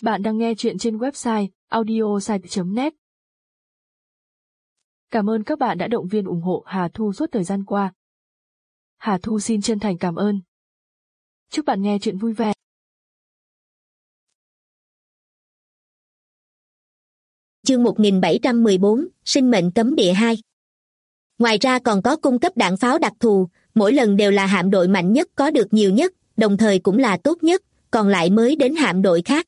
Bạn đang nghe chuyện trên website audiosite.net. Cảm ơn các bạn đã động viên ủng hộ Hà Thu suốt thời gian qua. Hà Thu xin chân thành cảm ơn. Chúc bạn nghe chuyện vui vẻ. Chương 1714, sinh mệnh cấm địa 2. Ngoài ra còn có cung cấp đạn pháo đặc thù, mỗi lần đều là hạm đội mạnh nhất có được nhiều nhất, đồng thời cũng là tốt nhất, còn lại mới đến hạm đội khác.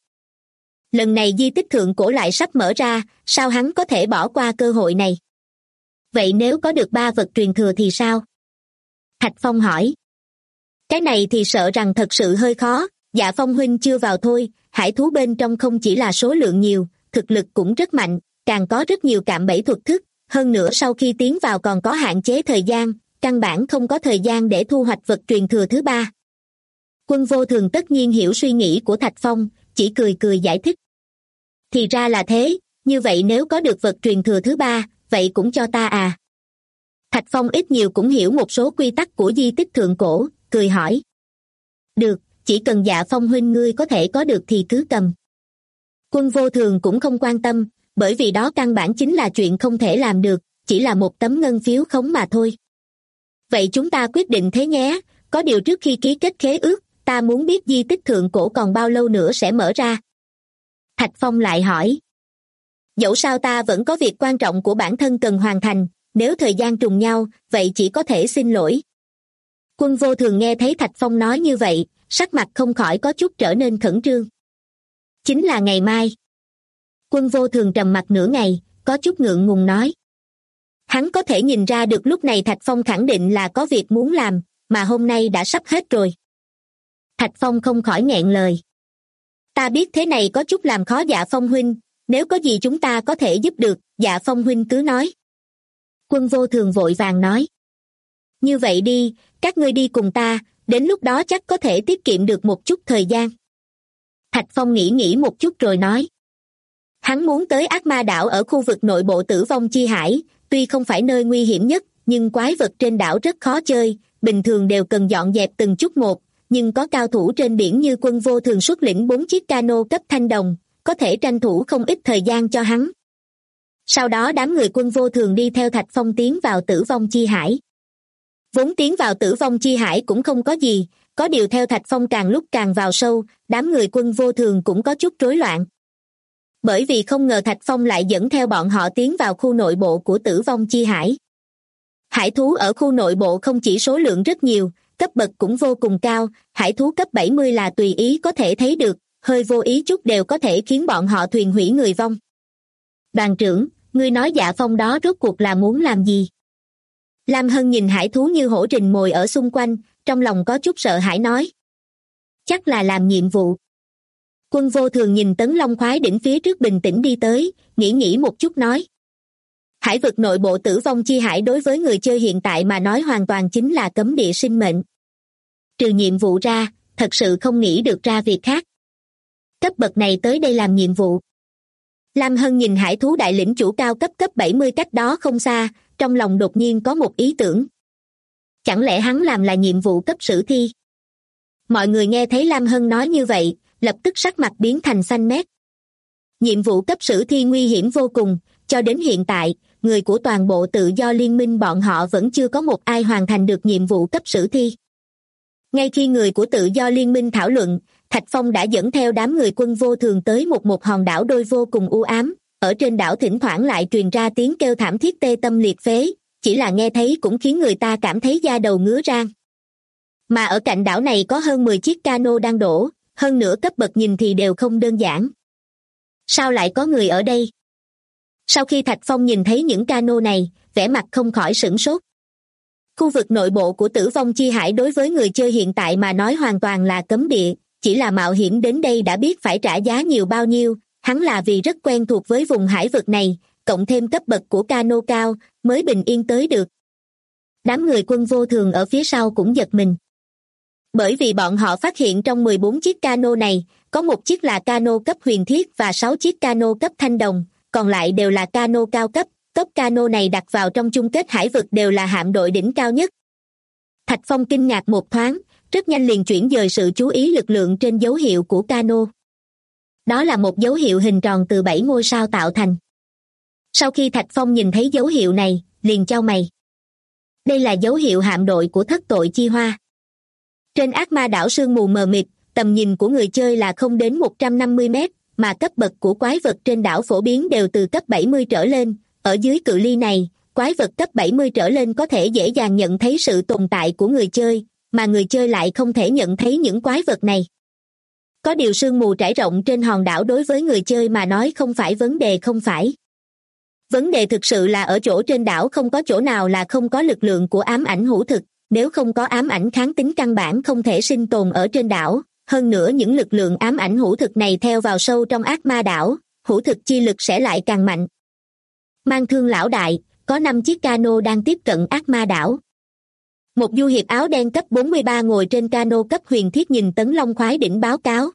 Lần này di tích thượng cổ lại sắp mở ra, sao hắn có thể bỏ qua cơ hội này? Vậy nếu có được 3 vật truyền thừa thì sao? Thạch Phong hỏi. Cái này thì sợ rằng thật sự hơi khó, Dạ Phong huynh chưa vào thôi, hải thú bên trong không chỉ là số lượng nhiều, thực lực cũng rất mạnh, càng có rất nhiều cạm bẫy thuật thức, hơn nữa sau khi tiến vào còn có hạn chế thời gian, căn bản không có thời gian để thu hoạch vật truyền thừa thứ 3. Quân Vô Thường tất nhiên hiểu suy nghĩ của Thạch Phong, chỉ cười cười giải thích. Thì ra là thế, như vậy nếu có được vật truyền thừa thứ 3, vậy cũng cho ta à? Thạch Phong ít nhiều cũng hiểu một số quy tắc của di tích thượng cổ, cười hỏi. Được, chỉ cần Dạ Phong huynh ngươi có thể có được thì cứ cầm. Quân Vô Thường cũng không quan tâm, bởi vì đó căn bản chính là chuyện không thể làm được, chỉ là một tấm ngân phiếu khống mà thôi. Vậy chúng ta quyết định thế nhé, có điều trước khi ký kết khế ước, ta muốn biết di tích thượng cổ còn bao lâu nữa sẽ mở ra. Thạch Phong lại hỏi. Dẫu sao ta vẫn có việc quan trọng của bản thân cần hoàn thành, nếu thời gian trùng nhau, vậy chỉ có thể xin lỗi. Quân Vô Thường nghe thấy Thạch Phong nói như vậy, sắc mặt không khỏi có chút trở nên khẩn trương. Chính là ngày mai. Quân Vô Thường trầm mặc nửa ngày, có chút ngượng ngùng nói. Hắn có thể nhìn ra được lúc này Thạch Phong khẳng định là có việc muốn làm, mà hôm nay đã sắp hết rồi. Thạch Phong không khỏi nghẹn lời. Ta biết thế này có chút làm khó Dạ Phong huynh, nếu có gì chúng ta có thể giúp được, Dạ Phong huynh cứ nói. Quân Vô Thường vội vàng nói. Như vậy đi, các ngươi đi cùng ta, đến lúc đó chắc có thể tiết kiệm được một chút thời gian. Thạch Phong nghĩ một chút rồi nói. Hắn muốn tới Ác Ma đảo ở khu vực nội bộ Tử Vong Chi Hải, tuy không phải nơi nguy hiểm nhất, nhưng quái vật trên đảo rất khó chơi, bình thường đều cần dọn dẹp từng chút một, nhưng có cao thủ trên biển như Quân Vô Thường xuất lĩnh 4 chiếc cano cấp thanh đồng, có thể tranh thủ không ít thời gian cho hắn. Sau đó đám người Quân Vô Thường đi theo Thạch Phong tiến vào Tử Vong Chi Hải. Vốn tiến vào Tử Vong Chi Hải cũng không có gì, có điều theo Thạch Phong càng lúc càng vào sâu, đám người Quân Vô Thường cũng có chút rối loạn. Bởi vì không ngờ Thạch Phong lại dẫn theo bọn họ tiến vào khu nội bộ của Tử Vong Chi Hải. Hải thú ở khu nội bộ không chỉ số lượng rất nhiều, cấp bậc cũng vô cùng cao, hải thú cấp 70 là tùy ý có thể thấy được, hơi vô ý chút đều có thể khiến bọn họ thuyền hủy người vong. Đoàn trưởng, ngươi nói Dạ Phong đó rốt cuộc là muốn làm gì? Lam Hân nhìn hải thú như hổ rình mồi ở xung quanh, trong lòng có chút sợ hãi nói. Chắc là làm nhiệm vụ. Quân Vô Thường nhìn Tấn Long khoái đỉnh phía trước bình tĩnh đi tới, nghĩ một chút nói. Hải vực nội bộ Tử Vong Chi Hải đối với người chơi hiện tại mà nói hoàn toàn chính là cấm địa sinh mệnh. Trừ nhiệm vụ ra, thật sự không nghĩ được ra việc khác. Cấp bậc này tới đây làm nhiệm vụ. Lam Hân nhìn hải thú đại lĩnh chủ cao cấp 70 cách đó không xa, trong lòng đột nhiên có một ý tưởng. Chẳng lẽ hắn làm là nhiệm vụ cấp sử thi? Mọi người nghe thấy Lam Hân nói như vậy, lập tức sắc mặt biến thành xanh mét. Nhiệm vụ cấp sử thi nguy hiểm vô cùng, cho đến hiện tại, người của toàn bộ tự do liên minh bọn họ vẫn chưa có một ai hoàn thành được nhiệm vụ cấp sử thi. Ngay khi người của tự do liên minh thảo luận, Thạch Phong đã dẫn theo đám người Quân Vô Thường tới một hòn đảo đôi vô cùng u ám, ở trên đảo thỉnh thoảng lại truyền ra tiếng kêu thảm thiết tê tâm liệt phế, chỉ là nghe thấy cũng khiến người ta cảm thấy da đầu ngứa rang. Mà ở cạnh đảo này có hơn 10 chiếc cano đang đổ, hơn nữa cấp bậc nhìn thì đều không đơn giản. Sao lại có người ở đây? Sau khi Thạch Phong nhìn thấy những cano này, vẻ mặt không khỏi sửng sốt. Khu vực nội bộ của Tử Vong Chi Hải đối với người chơi hiện tại mà nói hoàn toàn là cấm địa, chỉ là mạo hiểm đến đây đã biết phải trả giá nhiều bao nhiêu, hắn là vì rất quen thuộc với vùng hải vực này, cộng thêm cấp bậc của cano cao, mới bình yên tới được. Đám người Quân Vô Thường ở phía sau cũng giật mình. Bởi vì bọn họ phát hiện trong 14 chiếc cano này, có một chiếc là cano cấp huyền thiết và 6 chiếc cano cấp thanh đồng, còn lại đều là cano cao cấp, top cano này đặt vào trong chung kết hải vực đều là hạm đội đỉnh cao nhất. Thạch Phong kinh ngạc một thoáng, rất nhanh liền chuyển dời sự chú ý lực lượng trên dấu hiệu của cano. Đó là một dấu hiệu hình tròn từ 7 ngôi sao tạo thành. Sau khi Thạch Phong nhìn thấy dấu hiệu này, liền chau mày. Đây là dấu hiệu hạm đội của thất tội chi hoa. Trên ác ma đảo sương mù mờ mịt, tầm nhìn của người chơi là không đến 150 mét, mà cấp bậc của quái vật trên đảo phổ biến đều từ cấp 70 trở lên. Ở dưới cự ly này, quái vật cấp 70 trở lên có thể dễ dàng nhận thấy sự tồn tại của người chơi, mà người chơi lại không thể nhận thấy những quái vật này. Có điều sương mù trải rộng trên hòn đảo đối với người chơi mà nói không phải vấn đề không phải. Vấn đề thực sự là ở chỗ trên đảo không có chỗ nào là không có lực lượng của ám ảnh hữu thực, nếu không có ám ảnh kháng tính căn bản không thể sinh tồn ở trên đảo. Hơn nữa những lực lượng ám ảnh hữu thực này theo vào sâu trong ác ma đảo, hữu thực chi lực sẽ lại càng mạnh. Mang thương lão đại, có 5 chiếc cano đang tiếp cận ác ma đảo. Một du hiệp áo đen cấp 43 ngồi trên cano cấp huyền thiết nhìn Tấn Long khoái đỉnh báo cáo.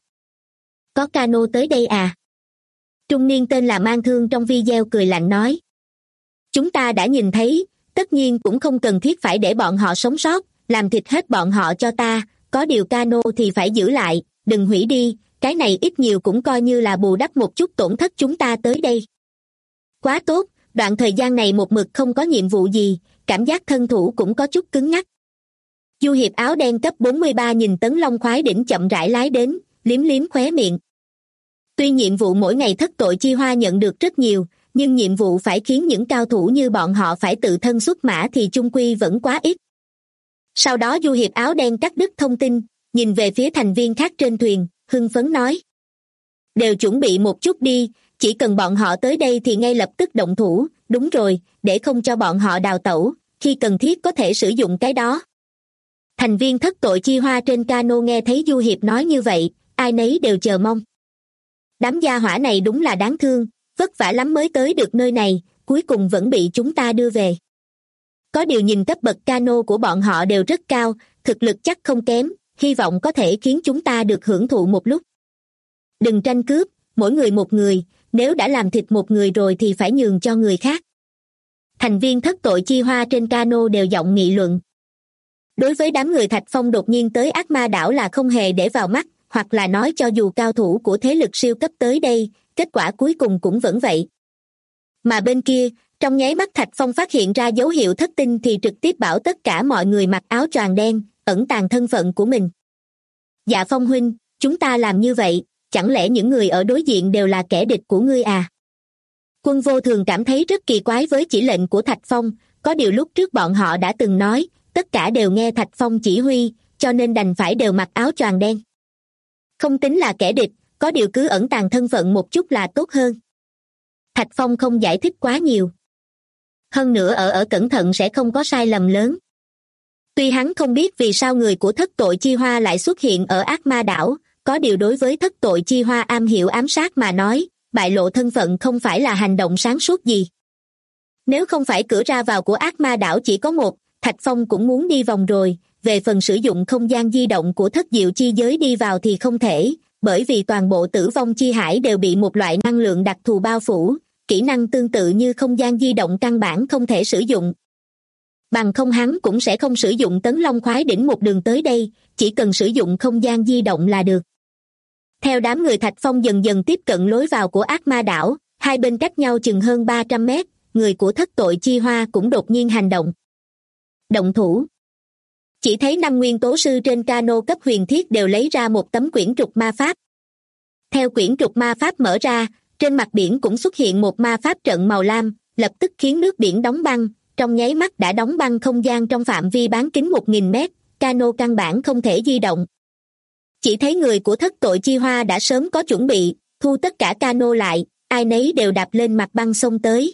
Có cano tới đây à? Trung niên tên là Mang Thương trong video cười lạnh nói. Chúng ta đã nhìn thấy, tất nhiên cũng không cần thiết phải để bọn họ sống sót, làm thịt hết bọn họ cho ta, có điều cano thì phải giữ lại, đừng hủy đi, cái này ít nhiều cũng coi như là bù đắp một chút tổn thất chúng ta tới đây. Quá tốt, đoạn thời gian này một mực không có nhiệm vụ gì, cảm giác thân thủ cũng có chút cứng nhắc. Du hiệp áo đen cấp 43 nhìn Tấn Long khoái đỉnh chậm rãi lái đến, liếm liếm khóe miệng. Tuy nhiệm vụ mỗi ngày thất tội chi hoa nhận được rất nhiều, nhưng nhiệm vụ phải khiến những cao thủ như bọn họ phải tự thân xuất mã thì chung quy vẫn quá ít. Sau đó du hiệp áo đen cắt đứt thông tin, nhìn về phía thành viên khác trên thuyền, hưng phấn nói. Đều chuẩn bị một chút đi, chỉ cần bọn họ tới đây thì ngay lập tức động thủ, đúng rồi, để không cho bọn họ đào tẩu, khi cần thiết có thể sử dụng cái đó. Thành viên thất tội chi hoa trên cano nghe thấy du hiệp nói như vậy, ai nấy đều chờ mong. Đám gia hỏa này đúng là đáng thương, vất vả lắm mới tới được nơi này, cuối cùng vẫn bị chúng ta đưa về. Có điều nhìn cấp bậc cano của bọn họ đều rất cao, thực lực chắc không kém, hy vọng có thể khiến chúng ta được hưởng thụ một lúc. Đừng tranh cướp, mỗi người một người, nếu đã làm thịt một người rồi thì phải nhường cho người khác. Thành viên thất tội chi hoa trên cano đều giọng nghị luận. Đối với đám người Thạch Phong đột nhiên tới ác ma đảo là không hề để vào mắt, hoặc là nói cho dù cao thủ của thế lực siêu cấp tới đây, kết quả cuối cùng cũng vẫn vậy. Mà bên kia, trong nháy mắt Thạch Phong phát hiện ra dấu hiệu thất tinh thì trực tiếp bảo tất cả mọi người mặc áo choàng đen, ẩn tàng thân phận của mình. Dạ Phong huynh, chúng ta làm như vậy, chẳng lẽ những người ở đối diện đều là kẻ địch của ngươi à? Quân Vô Thường cảm thấy rất kỳ quái với chỉ lệnh của Thạch Phong, có điều lúc trước bọn họ đã từng nói, tất cả đều nghe Thạch Phong chỉ huy, cho nên đành phải đều mặc áo choàng đen. Không tính là kẻ địch, có điều cứ ẩn tàng thân phận một chút là tốt hơn. Thạch Phong không giải thích quá nhiều. Hơn nữa ở cẩn thận sẽ không có sai lầm lớn. Tuy hắn không biết vì sao người của thất tội chi hoa lại xuất hiện ở ác ma đảo, có điều đối với thất tội chi hoa am hiểu ám sát mà nói, bại lộ thân phận không phải là hành động sáng suốt gì. Nếu không phải cửa ra vào của ác ma đảo chỉ có một, Thạch Phong cũng muốn đi vòng rồi, về phần sử dụng không gian di động của thất diệu chi giới đi vào thì không thể, bởi vì toàn bộ tử vong chi hải đều bị một loại năng lượng đặc thù bao phủ, kỹ năng tương tự như không gian di động căn bản không thể sử dụng. Bằng không hắn cũng sẽ không sử dụng Tấn Long khoái đỉnh một đường tới đây, chỉ cần sử dụng không gian di động là được. Theo đám người Thạch Phong dần dần tiếp cận lối vào của ác ma đảo, hai bên cách nhau chừng hơn 300 mét, người của thất tội chi hoa cũng đột nhiên hành động. Động thủ. Chỉ thấy 5 nguyên tố sư trên cano cấp huyền thiết đều lấy ra một tấm quyển trục ma pháp. Theo quyển trục ma pháp mở ra, trên mặt biển cũng xuất hiện một ma pháp trận màu lam, lập tức khiến nước biển đóng băng, trong nháy mắt đã đóng băng không gian trong phạm vi bán kính 1.000 mét, cano căn bản không thể di động. Chỉ thấy người của thất tội chi hoa đã sớm có chuẩn bị, thu tất cả cano lại, ai nấy đều đạp lên mặt băng sông tới.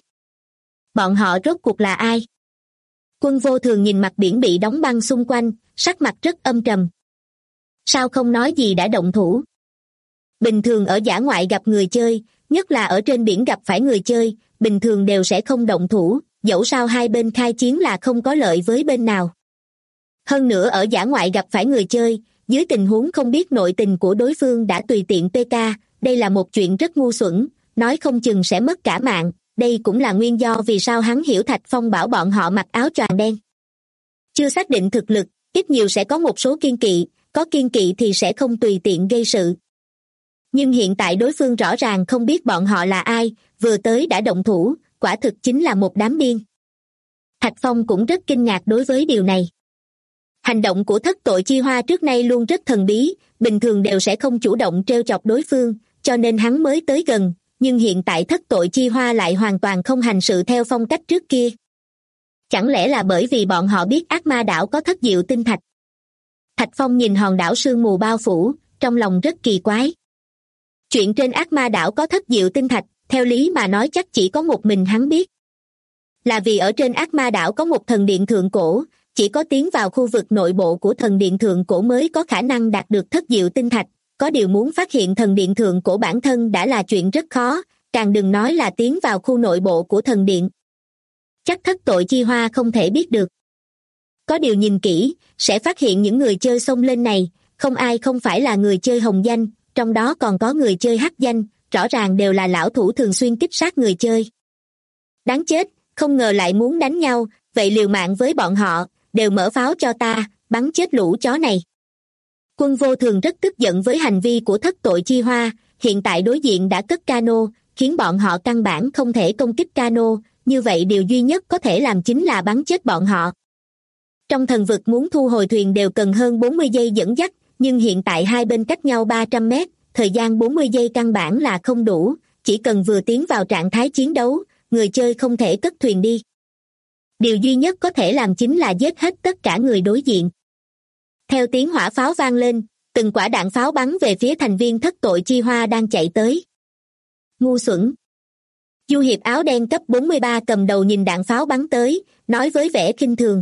Bọn họ rốt cuộc là ai? Quân Vô Thường nhìn mặt biển bị đóng băng xung quanh, sắc mặt rất âm trầm. Sao không nói gì đã động thủ? Bình thường ở dã ngoại gặp người chơi, nhất là ở trên biển gặp phải người chơi, bình thường đều sẽ không động thủ, dẫu sao hai bên khai chiến là không có lợi với bên nào. Hơn nữa ở dã ngoại gặp phải người chơi, dưới tình huống không biết nội tình của đối phương đã tùy tiện PK, đây là một chuyện rất ngu xuẩn, nói không chừng sẽ mất cả mạng, đây cũng là nguyên do vì sao hắn hiểu Thạch Phong bảo bọn họ mặc áo choàng đen. Chưa xác định thực lực, ít nhiều sẽ có một số kiêng kỵ, có kiêng kỵ thì sẽ không tùy tiện gây sự. Nhưng hiện tại đối phương rõ ràng không biết bọn họ là ai, vừa tới đã động thủ, quả thực chính là một đám điên. Thạch Phong cũng rất kinh ngạc đối với điều này. Hành động của thất tội chi hoa trước nay luôn rất thần bí, bình thường đều sẽ không chủ động trêu chọc đối phương, cho nên hắn mới tới gần, nhưng hiện tại thất tội chi hoa lại hoàn toàn không hành sự theo phong cách trước kia. Chẳng lẽ là bởi vì bọn họ biết ác ma đảo có thất diệu tinh thạch? Thạch Phong nhìn hòn đảo sương mù bao phủ, trong lòng rất kỳ quái. Chuyện trên ác ma đảo có thất diệu tinh thạch, theo lý mà nói chắc chỉ có một mình hắn biết. Là vì ở trên ác ma đảo có một thần điện thượng cổ, chỉ có tiến vào khu vực nội bộ của thần điện thượng cổ mới có khả năng đạt được thất diệu tinh thạch. Có điều muốn phát hiện thần điện thượng cổ bản thân đã là chuyện rất khó, càng đừng nói là tiến vào khu nội bộ của thần điện. Chắc thất tội chi hoa không thể biết được. Có điều nhìn kỹ, sẽ phát hiện những người chơi xông lên này, không ai không phải là người chơi hồng danh, trong đó còn có người chơi hắc danh, rõ ràng đều là lão thủ thường xuyên kích sát người chơi. Đáng chết, không ngờ lại muốn đánh nhau, vậy liều mạng với bọn họ, đều mở pháo cho ta, bắn chết lũ chó này. Quân Vô Thường rất tức giận với hành vi của thất tội chi hoa, hiện tại đối diện đã cất cano, khiến bọn họ căn bản không thể công kích cano, như vậy điều duy nhất có thể làm chính là bắn chết bọn họ. Trong thần vực muốn thu hồi thuyền đều cần hơn 40 giây dẫn dắt, nhưng hiện tại hai bên cách nhau 300 mét, thời gian 40 giây căn bản là không đủ, chỉ cần vừa tiến vào trạng thái chiến đấu, người chơi không thể cất thuyền đi. Điều duy nhất có thể làm chính là giết hết tất cả người đối diện. Theo tiếng hỏa pháo vang lên, từng quả đạn pháo bắn về phía thành viên thất tội chi hoa đang chạy tới. Ngu xuẩn. Du hiệp áo đen cấp 43 cầm đầu nhìn đạn pháo bắn tới, nói với vẻ khinh thường.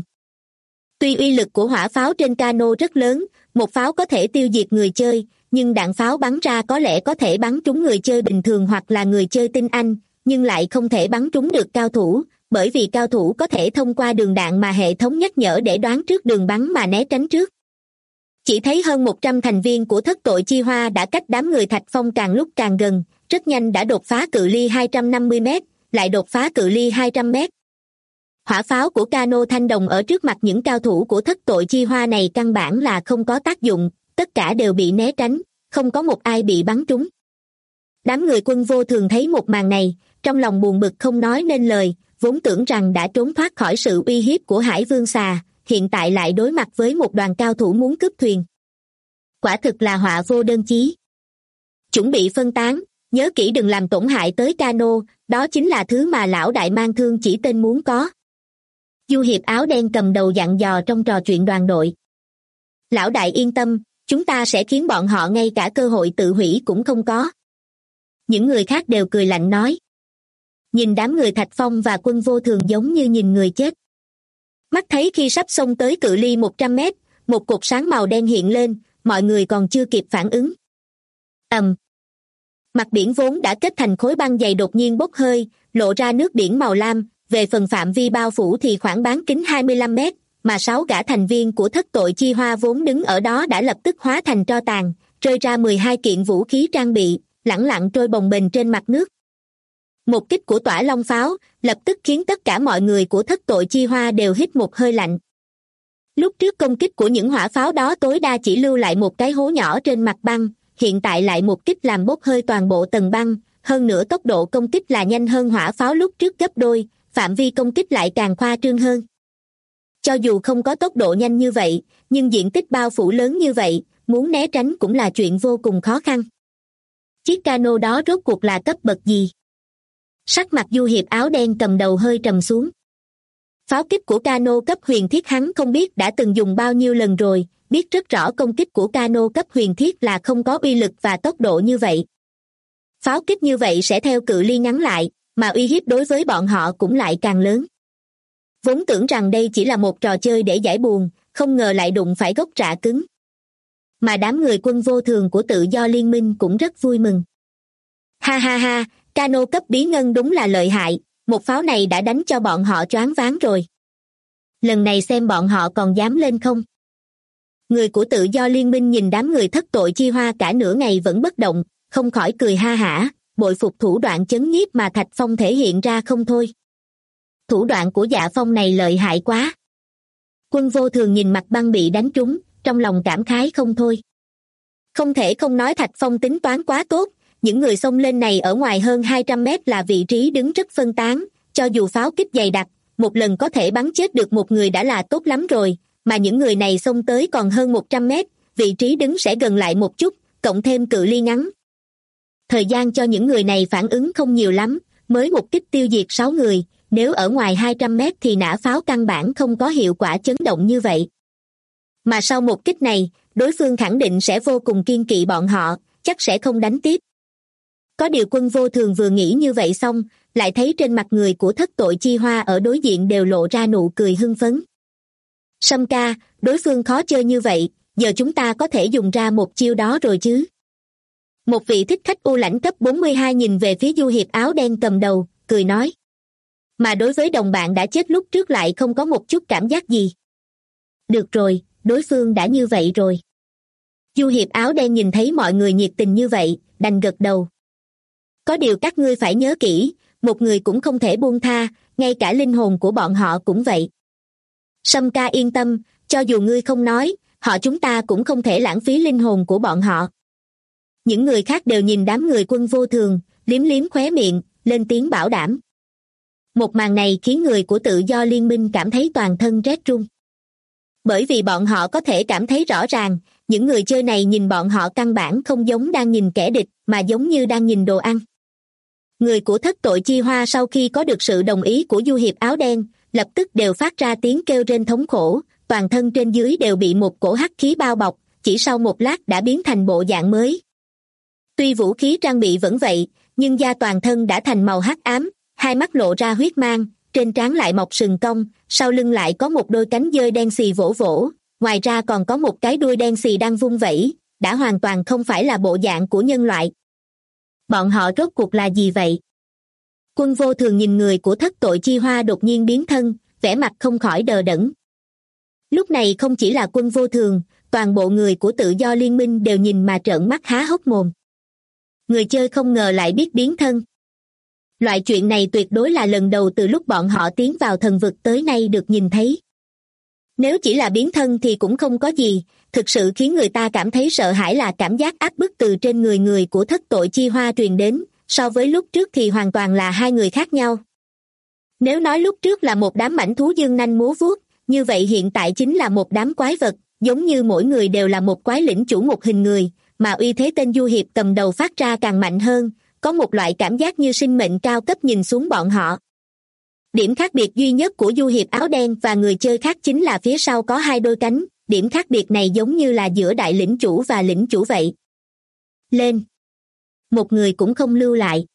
Tuy uy lực của hỏa pháo trên cano rất lớn, một pháo có thể tiêu diệt người chơi, nhưng đạn pháo bắn ra có lẽ có thể bắn trúng người chơi bình thường hoặc là người chơi tinh anh, nhưng lại không thể bắn trúng được cao thủ, bởi vì cao thủ có thể thông qua đường đạn mà hệ thống nhắc nhở để đoán trước đường bắn mà né tránh trước. Chỉ thấy hơn 100 thành viên của thất tội chi hoa đã cách đám người Thạch Phong càng lúc càng gần, rất nhanh đã đột phá cự ly 250 mét, lại đột phá cự ly 200 mét. Hỏa pháo của cano thanh đồng ở trước mặt những cao thủ của thất tội chi hoa này căn bản là không có tác dụng, tất cả đều bị né tránh, không có một ai bị bắn trúng. Đám người Quân Vô Thường thấy một màn này, trong lòng buồn bực không nói nên lời, vốn tưởng rằng đã trốn thoát khỏi sự uy hiếp của Hải Vương Xà, hiện tại lại đối mặt với một đoàn cao thủ muốn cướp thuyền. Quả thực là họa vô đơn chí. Chuẩn bị phân tán, nhớ kỹ đừng làm tổn hại tới cano, đó chính là thứ mà lão đại mang thương chỉ tên muốn có. Du hiệp áo đen cầm đầu dặn dò trong trò chuyện đoàn đội. Lão đại yên tâm, chúng ta sẽ khiến bọn họ ngay cả cơ hội tự hủy cũng không có. Những người khác đều cười lạnh nói. Nhìn đám người Thạch Phong và Quân Vô Thường giống như nhìn người chết. Mắt thấy khi sắp xông tới cự ly 100 mét, một cột sáng màu đen hiện lên, mọi người còn chưa kịp phản ứng. Mặt biển vốn đã kết thành khối băng dày đột nhiên bốc hơi, lộ ra nước biển màu lam, về phần phạm vi bao phủ thì khoảng bán kính 25 mét, mà 6 gã thành viên của thất tội chi hoa vốn đứng ở đó đã lập tức hóa thành tro tàn, rơi ra 12 kiện vũ khí trang bị, lẳng lặng trôi bồng bềnh trên mặt nước. Một kích của tỏa long pháo, lập tức khiến tất cả mọi người của thất tội chi hoa đều hít một hơi lạnh. Lúc trước công kích của những hỏa pháo đó tối đa chỉ lưu lại một cái hố nhỏ trên mặt băng, hiện tại lại một kích làm bốc hơi toàn bộ tầng băng, hơn nữa tốc độ công kích là nhanh hơn hỏa pháo lúc trước gấp đôi, phạm vi công kích lại càng khoa trương hơn. Cho dù không có tốc độ nhanh như vậy, nhưng diện tích bao phủ lớn như vậy, muốn né tránh cũng là chuyện vô cùng khó khăn. Chiếc cano đó rốt cuộc là cấp bậc gì? Sắc mặt du hiệp áo đen cầm đầu hơi trầm xuống. Pháo kích của cano cấp huyền thiết hắn không biết đã từng dùng bao nhiêu lần rồi, biết rất rõ công kích của cano cấp huyền thiết là không có uy lực và tốc độ như vậy. Pháo kích như vậy sẽ theo cự ly ngắn lại, mà uy hiếp đối với bọn họ cũng lại càng lớn. Vốn tưởng rằng đây chỉ là một trò chơi để giải buồn, không ngờ lại đụng phải gốc rạ cứng. Mà đám người Quân Vô Thường của Tự Do Liên Minh cũng rất vui mừng. Ha ha ha, cano cấp bí ngân đúng là lợi hại, một pháo này đã đánh cho bọn họ choáng váng rồi. Lần này xem bọn họ còn dám lên không. Người của Tự Do Liên Minh nhìn đám người thất tội chi hoa cả nửa ngày vẫn bất động, không khỏi cười ha hả, bội phục thủ đoạn chấn nhiếp mà Thạch Phong thể hiện ra không thôi. Thủ đoạn của Dạ Phong này lợi hại quá. Quân Vô Thường nhìn mặt băng bị đánh trúng, trong lòng cảm khái không thôi. Không thể không nói Thạch Phong tính toán quá tốt, những người xông lên này ở ngoài hơn 200 mét là vị trí đứng rất phân tán, cho dù pháo kích dày đặc, một lần có thể bắn chết được một người đã là tốt lắm rồi, mà những người này xông tới còn hơn 100 mét, vị trí đứng sẽ gần lại một chút, cộng thêm cự ly ngắn. Thời gian cho những người này phản ứng không nhiều lắm, mới một kích tiêu diệt 6 người, nếu ở ngoài 200 mét thì nã pháo căn bản không có hiệu quả chấn động như vậy. Mà sau một kích này, đối phương khẳng định sẽ vô cùng kiên kỵ bọn họ, chắc sẽ không đánh tiếp. Có điều Quân Vô Thường vừa nghĩ như vậy xong, lại thấy trên mặt người của Thất Tội Chi Hoa ở đối diện đều lộ ra nụ cười hưng phấn. Sâm ca, đối phương khó chơi như vậy, giờ chúng ta có thể dùng ra một chiêu đó rồi chứ. Một vị thích khách u lãnh cấp 42 nhìn về phía du hiệp áo đen cầm đầu, cười nói. Mà đối với đồng bạn đã chết lúc trước lại không có một chút cảm giác gì. Được rồi, đối phương đã như vậy rồi. Du hiệp áo đen nhìn thấy mọi người nhiệt tình như vậy, đành gật đầu. Có điều các ngươi phải nhớ kỹ, một người cũng không thể buông tha, ngay cả linh hồn của bọn họ cũng vậy. Sâm ca yên tâm, cho dù ngươi không nói, họ chúng ta cũng không thể lãng phí linh hồn của bọn họ. Những người khác đều nhìn đám người Quân Vô Thường, liếm liếm khóe miệng, lên tiếng bảo đảm. Một màn này khiến người của Tự Do Liên minh cảm thấy toàn thân rét run. Bởi vì bọn họ có thể cảm thấy rõ ràng, những người chơi này nhìn bọn họ căn bản không giống đang nhìn kẻ địch, mà giống như đang nhìn đồ ăn. Người của Thất Tội Chi Hoa sau khi có được sự đồng ý của du hiệp áo đen, lập tức đều phát ra tiếng kêu rên thống khổ, toàn thân trên dưới đều bị một cổ hắc khí bao bọc, chỉ sau một lát đã biến thành bộ dạng mới. Tuy vũ khí trang bị vẫn vậy, nhưng da toàn thân đã thành màu hắc ám, hai mắt lộ ra huyết mang, trên trán lại mọc sừng cong, sau lưng lại có một đôi cánh dơi đen xì vỗ vỗ, ngoài ra còn có một cái đuôi đen xì đang vung vẩy, đã hoàn toàn không phải là bộ dạng của nhân loại. Bọn họ rốt cuộc là gì vậy? Quân Vô Thường nhìn người của Thất Tội Chi Hoa đột nhiên biến thân, vẻ mặt không khỏi đờ đẫn. Lúc này không chỉ là Quân Vô Thường, toàn bộ người của Tự Do Liên minh đều nhìn mà trợn mắt há hốc mồm. Người chơi không ngờ lại biết biến thân. Loại chuyện này tuyệt đối là lần đầu từ lúc bọn họ tiến vào thần vực tới nay được nhìn thấy. Nếu chỉ là biến thân thì cũng không có gì, thực sự khiến người ta cảm thấy sợ hãi là cảm giác áp bức từ trên người của Thất Tội Chi Hoa truyền đến, so với lúc trước thì hoàn toàn là hai người khác nhau. Nếu nói lúc trước là một đám mãnh thú dương nanh múa vuốt, như vậy hiện tại chính là một đám quái vật, giống như mỗi người đều là một quái lĩnh chủ một hình người, mà uy thế tên du hiệp cầm đầu phát ra càng mạnh hơn, có một loại cảm giác như sinh mệnh cao cấp nhìn xuống bọn họ. Điểm khác biệt duy nhất của du hiệp áo đen và người chơi khác chính là phía sau có hai đôi cánh, điểm khác biệt này giống như là giữa đại lĩnh chủ và lĩnh chủ vậy. Lên! Một người cũng không lưu lại.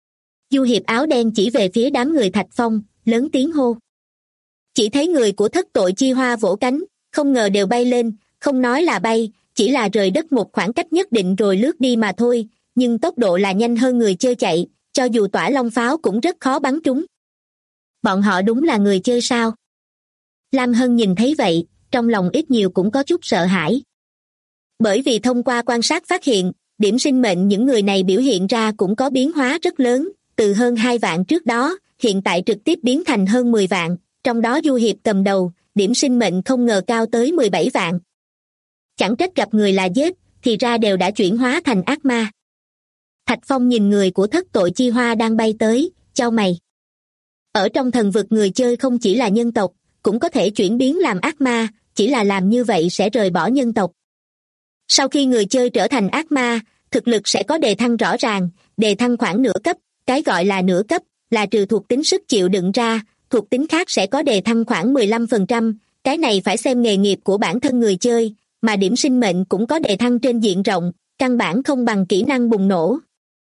Du hiệp áo đen chỉ về phía đám người Thạch Phong, lớn tiếng hô. Chỉ thấy người của Thất Tội Chi Hoa vỗ cánh, không ngờ đều bay lên, không nói là bay, chỉ là rời đất một khoảng cách nhất định rồi lướt đi mà thôi, nhưng tốc độ là nhanh hơn người chơi chạy, cho dù tỏa long pháo cũng rất khó bắn trúng. Bọn họ đúng là người chơi sao? Lam Hân nhìn thấy vậy, trong lòng ít nhiều cũng có chút sợ hãi. Bởi vì thông qua quan sát phát hiện, điểm sinh mệnh những người này biểu hiện ra cũng có biến hóa rất lớn, từ hơn 2 vạn trước đó, hiện tại trực tiếp biến thành hơn 10 vạn, trong đó du hiệp cầm đầu, điểm sinh mệnh không ngờ cao tới 17 vạn. Chẳng trách gặp người là giết, thì ra đều đã chuyển hóa thành ác ma. Thạch Phong nhìn người của Thất Tội Chi Hoa đang bay tới, chau mày. Ở trong thần vực người chơi không chỉ là nhân tộc, cũng có thể chuyển biến làm ác ma, chỉ là làm như vậy sẽ rời bỏ nhân tộc. Sau khi người chơi trở thành ác ma, thực lực sẽ có đề thăng rõ ràng, đề thăng khoảng nửa cấp, cái gọi là nửa cấp, là trừ thuộc tính sức chịu đựng ra, thuộc tính khác sẽ có đề thăng khoảng 15%, cái này phải xem nghề nghiệp của bản thân người chơi, mà điểm sinh mệnh cũng có đề thăng trên diện rộng, căn bản không bằng kỹ năng bùng nổ.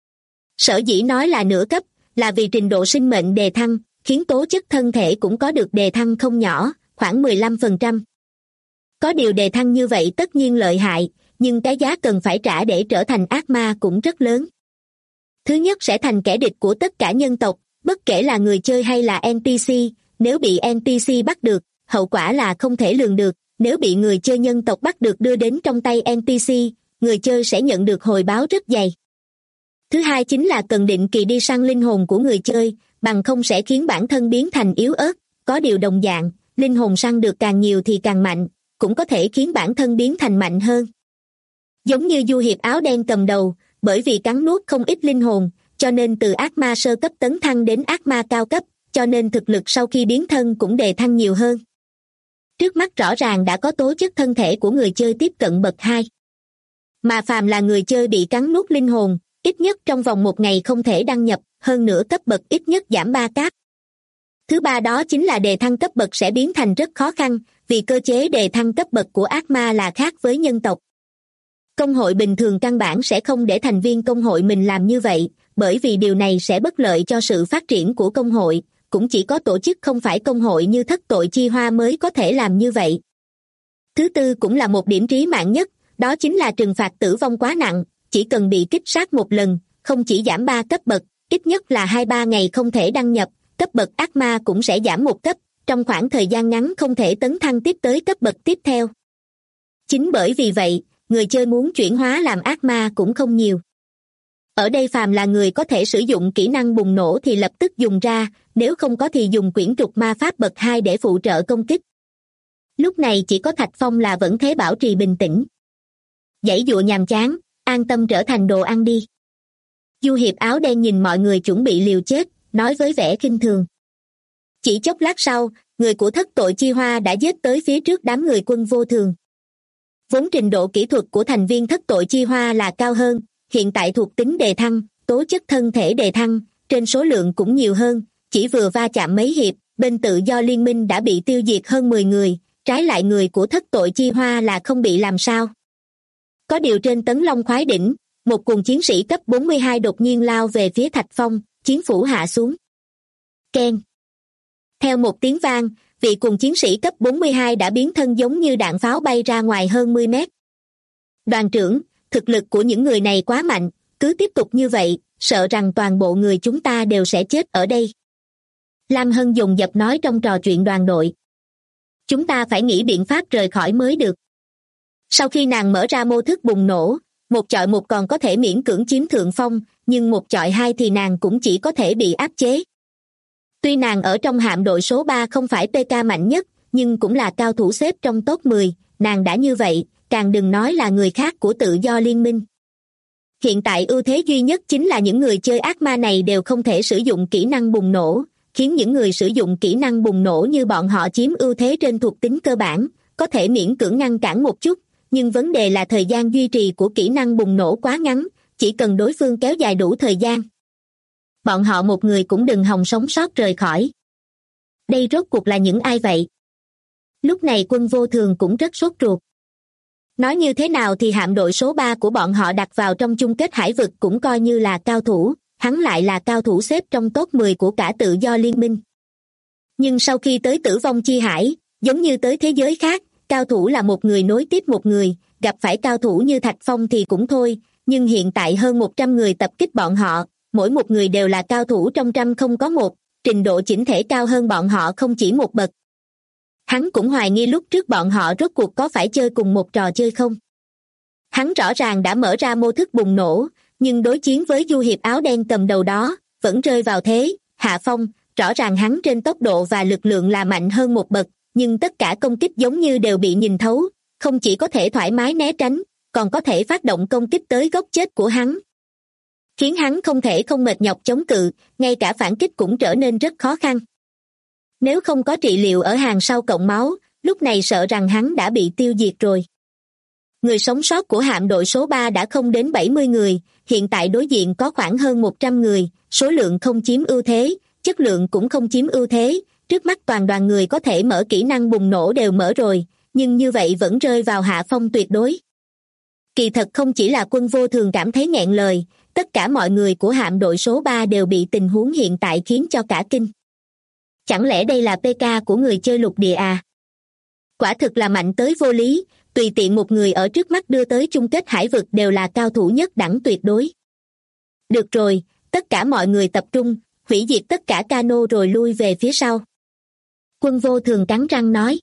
Sở dĩ nói là nửa cấp, là vì trình độ sinh mệnh đề thăng, khiến tố chất thân thể cũng có được đề thăng không nhỏ, khoảng 15%. Có điều đề thăng như vậy tất nhiên lợi hại, nhưng cái giá cần phải trả để trở thành ác ma cũng rất lớn. Thứ nhất sẽ thành kẻ địch của tất cả nhân tộc, bất kể là người chơi hay là NPC, nếu bị NPC bắt được, hậu quả là không thể lường được, nếu bị người chơi nhân tộc bắt được đưa đến trong tay NPC, người chơi sẽ nhận được hồi báo rất dày. Thứ hai chính là cần định kỳ đi săn linh hồn của người chơi, bằng không sẽ khiến bản thân biến thành yếu ớt, có điều đồng dạng, linh hồn săn được càng nhiều thì càng mạnh, cũng có thể khiến bản thân biến thành mạnh hơn. Giống như du hiệp áo đen cầm đầu, bởi vì cắn nuốt không ít linh hồn, cho nên từ ác ma sơ cấp tấn thăng đến ác ma cao cấp, cho nên thực lực sau khi biến thân cũng đề thăng nhiều hơn. Trước mắt rõ ràng đã có tố chất thân thể của người chơi tiếp cận bậc 2. Mà phàm là người chơi bị cắn nuốt linh hồn, ít nhất trong vòng 1 ngày không thể đăng nhập, hơn nữa cấp bậc ít nhất giảm 3 cấp. Thứ ba đó chính là đề thăng cấp bậc sẽ biến thành rất khó khăn, vì cơ chế đề thăng cấp bậc của ác ma là khác với nhân tộc. Công hội bình thường căn bản sẽ không để thành viên công hội mình làm như vậy, bởi vì điều này sẽ bất lợi cho sự phát triển của công hội, cũng chỉ có tổ chức không phải công hội như Thất Tội Chi Hoa mới có thể làm như vậy. Thứ tư cũng là một điểm trí mạng nhất, đó chính là trừng phạt tử vong quá nặng, chỉ cần bị kích sát một lần, không chỉ giảm 3 cấp bậc, ít nhất là 2-3 ngày không thể đăng nhập, cấp bậc ác ma cũng sẽ giảm 1 cấp, trong khoảng thời gian ngắn không thể tấn thăng tiếp tới cấp bậc tiếp theo. Chính bởi vì vậy, người chơi muốn chuyển hóa làm ác ma cũng không nhiều. Ở đây phàm là người có thể sử dụng kỹ năng bùng nổ thì lập tức dùng ra, nếu không có thì dùng quyển trục ma pháp bậc 2 để phụ trợ công kích. Lúc này chỉ có Thạch Phong là vẫn thế bảo trì bình tĩnh. Giãy giụa nhàm chán, an tâm trở thành đồ ăn đi. Du hiệp áo đen nhìn mọi người chuẩn bị liều chết, nói với vẻ khinh thường. Chỉ chốc lát sau, người của Thất Tội Chi Hoa đã giết tới phía trước đám người Quân Vô Thường. Vốn trình độ kỹ thuật của thành viên Thất Tội Chi Hoa là cao hơn, hiện tại thuộc tính đề thăng, tố chất thân thể đề thăng, trên số lượng cũng nhiều hơn, chỉ vừa va chạm mấy hiệp, bên Tự Do Liên Minh đã bị tiêu diệt hơn 10 người, trái lại người của Thất Tội Chi Hoa là không bị làm sao. Có điều trên Tấn Long Khoái Đỉnh, một cuồng chiến sĩ cấp 42 đột nhiên lao về phía Thạch Phong, chiến phủ hạ xuống. Keng. Theo một tiếng vang, vị cuồng chiến sĩ cấp 42 đã biến thân giống như đạn pháo bay ra ngoài hơn 10 mét. Đoàn trưởng, thực lực của những người này quá mạnh, cứ tiếp tục như vậy, sợ rằng toàn bộ người chúng ta đều sẽ chết ở đây. Lam Hân dồn dập nói trong trò chuyện đoàn đội. Chúng ta phải nghĩ biện pháp rời khỏi mới được. Sau khi nàng mở ra mô thức bùng nổ, 1 chọi 1 còn có thể miễn cưỡng chiếm thượng phong, nhưng 1 chọi 2 thì nàng cũng chỉ có thể bị áp chế. Tuy nàng ở trong hạm đội số 3 không phải PK mạnh nhất, nhưng cũng là cao thủ xếp trong top 10, nàng đã như vậy, càng đừng nói là người khác của Tự Do Liên Minh. Hiện tại ưu thế duy nhất chính là những người chơi ác ma này đều không thể sử dụng kỹ năng bùng nổ, khiến những người sử dụng kỹ năng bùng nổ như bọn họ chiếm ưu thế trên thuộc tính cơ bản, có thể miễn cưỡng ngăn cản một chút, nhưng vấn đề là thời gian duy trì của kỹ năng bùng nổ quá ngắn, chỉ cần đối phương kéo dài đủ thời gian. Bọn họ một người cũng đừng hòng sống sót rời khỏi. Đây rốt cuộc là những ai vậy? Lúc này Quân Vô Thường cũng rất sốt ruột. Nói như thế nào thì hạm đội số 3 của bọn họ đặt vào trong chung kết hải vực cũng coi như là cao thủ, hắn lại là cao thủ xếp trong top 10 của cả Tự Do Liên Minh. Nhưng sau khi tới Tử Vong Chi Hải, giống như tới thế giới khác, cao thủ là một người nối tiếp một người, gặp phải cao thủ như Thạch Phong thì cũng thôi, nhưng hiện tại hơn 100 người tập kích bọn họ, mỗi một người đều là cao thủ trong trăm không có một, trình độ chỉnh thể cao hơn bọn họ không chỉ một bậc. Hắn cũng hoài nghi lúc trước bọn họ rốt cuộc có phải chơi cùng một trò chơi không. Hắn rõ ràng đã mở ra mô thức bùng nổ, nhưng đối chiến với du hiệp áo đen cầm đầu đó, vẫn rơi vào thế hạ phong, rõ ràng hắn trên tốc độ và lực lượng là mạnh hơn một bậc, nhưng tất cả công kích giống như đều bị nhìn thấu, không chỉ có thể thoải mái né tránh, còn có thể phát động công kích tới gốc chết của hắn. Khiến hắn không thể không mệt nhọc chống cự, ngay cả phản kích cũng trở nên rất khó khăn. Nếu không có trị liệu ở hàng sau cộng máu, lúc này sợ rằng hắn đã bị tiêu diệt rồi. Người sống sót của hạm đội số 3 đã không đến 70 người, hiện tại đối diện có khoảng hơn 100 người, số lượng không chiếm ưu thế, chất lượng cũng không chiếm ưu thế, trước mắt toàn đoàn người có thể mở kỹ năng bùng nổ đều mở rồi, nhưng như vậy vẫn rơi vào hạ phong tuyệt đối. Kỳ thật không chỉ là Quân Vô Thường cảm thấy nghẹn lời, tất cả mọi người của hạm đội số 3 đều bị tình huống hiện tại khiến cho cả kinh. Chẳng lẽ đây là PK của người chơi lục địa à? Quả thực là mạnh tới vô lý, tùy tiện một người ở trước mắt đưa tới chung kết hải vực đều là cao thủ nhất đẳng tuyệt đối. Được rồi, tất cả mọi người tập trung, hủy diệt tất cả cano rồi lui về phía sau. Quân Vô Thường cắn răng nói.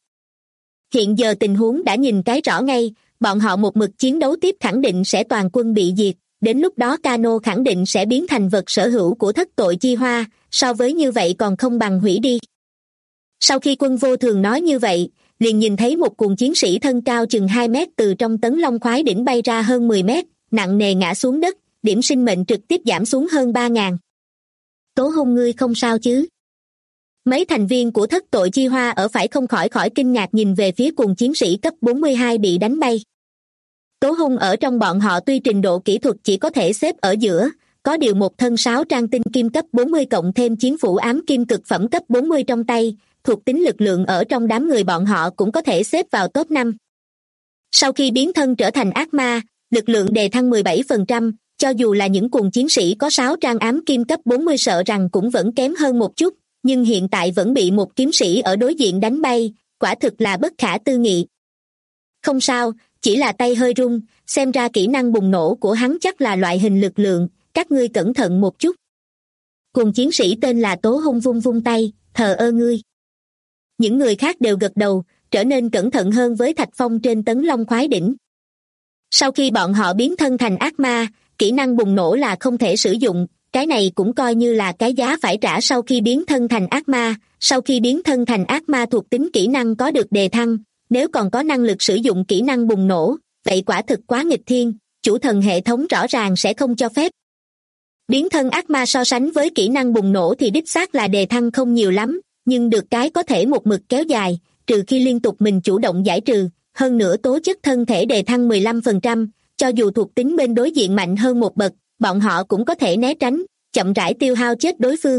Hiện giờ tình huống đã nhìn cái rõ ngay, bọn họ một mực chiến đấu tiếp khẳng định sẽ toàn quân bị diệt, đến lúc đó cano khẳng định sẽ biến thành vật sở hữu của Thất Tội Chi Hoa, so với như vậy còn không bằng hủy đi. Sau khi Quân Vô Thường nói như vậy, liền nhìn thấy một cuồng chiến sĩ thân cao chừng 2 mét từ trong tấn long khoái đỉnh bay ra hơn 10 mét, nặng nề ngã xuống đất, điểm sinh mệnh trực tiếp giảm xuống hơn 3.000. Tố Hung, ngươi không sao chứ? Mấy thành viên của thất tội chi hoa ở phải không khỏi kinh ngạc nhìn về phía cuồng chiến sĩ cấp 42 bị đánh bay. Tố Hung ở trong bọn họ tuy trình độ kỹ thuật chỉ có thể xếp ở giữa, có điều một thân 6 trang tinh kim cấp 40 cộng thêm chiến phủ ám kim cực phẩm cấp 40 trong tay, thuộc tính lực lượng ở trong đám người bọn họ cũng có thể xếp vào top 5. Sau khi biến thân trở thành ác ma, lực lượng đề thăng 17%, cho dù là những cuồng chiến sĩ có 6 trang ám kim cấp 40 sợ rằng cũng vẫn kém hơn một chút, nhưng hiện tại vẫn bị một kiếm sĩ ở đối diện đánh bay, quả thực là bất khả tư nghị. Không sao, chỉ là tay hơi run, xem ra kỹ năng bùng nổ của hắn chắc là loại hình lực lượng, các ngươi cẩn thận một chút. Cuồng chiến sĩ tên là Tố Hung vung vung tay, thờ ơ ngươi. Những người khác đều gật đầu, trở nên cẩn thận hơn với Thạch Phong trên tấn long khoái đỉnh. Sau khi bọn họ biến thân thành ác ma, kỹ năng bùng nổ là không thể sử dụng, cái này cũng coi như là cái giá phải trả sau khi biến thân thành ác ma. Sau khi biến thân thành ác ma thuộc tính kỹ năng có được đề thăng, nếu còn có năng lực sử dụng kỹ năng bùng nổ, vậy quả thực quá nghịch thiên, chủ thần hệ thống rõ ràng sẽ không cho phép. Biến thân ác ma so sánh với kỹ năng bùng nổ thì đích xác là đề thăng không nhiều lắm, nhưng được cái có thể một mực kéo dài, trừ khi liên tục mình chủ động giải trừ, hơn nữa tố chất thân thể đề thăng 15%, cho dù thuộc tính bên đối diện mạnh hơn một bậc, bọn họ cũng có thể né tránh, chậm rãi tiêu hao chết đối phương.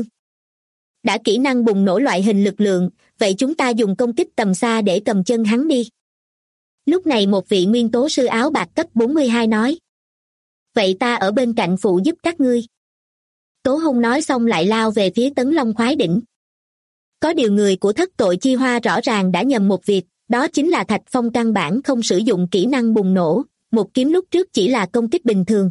Đã kỹ năng bùng nổ loại hình lực lượng, vậy chúng ta dùng công kích tầm xa để cầm chân hắn đi. Lúc này một vị nguyên tố sư áo bạc cấp 42 nói. Vậy ta ở bên cạnh phụ giúp các ngươi. Tố Hung nói xong lại lao về phía tấn long khoái đỉnh. Có điều người của thất tội chi hoa rõ ràng đã nhầm một việc, đó chính là Thạch Phong căn bản không sử dụng kỹ năng bùng nổ, một kiếm lúc trước chỉ là công kích bình thường.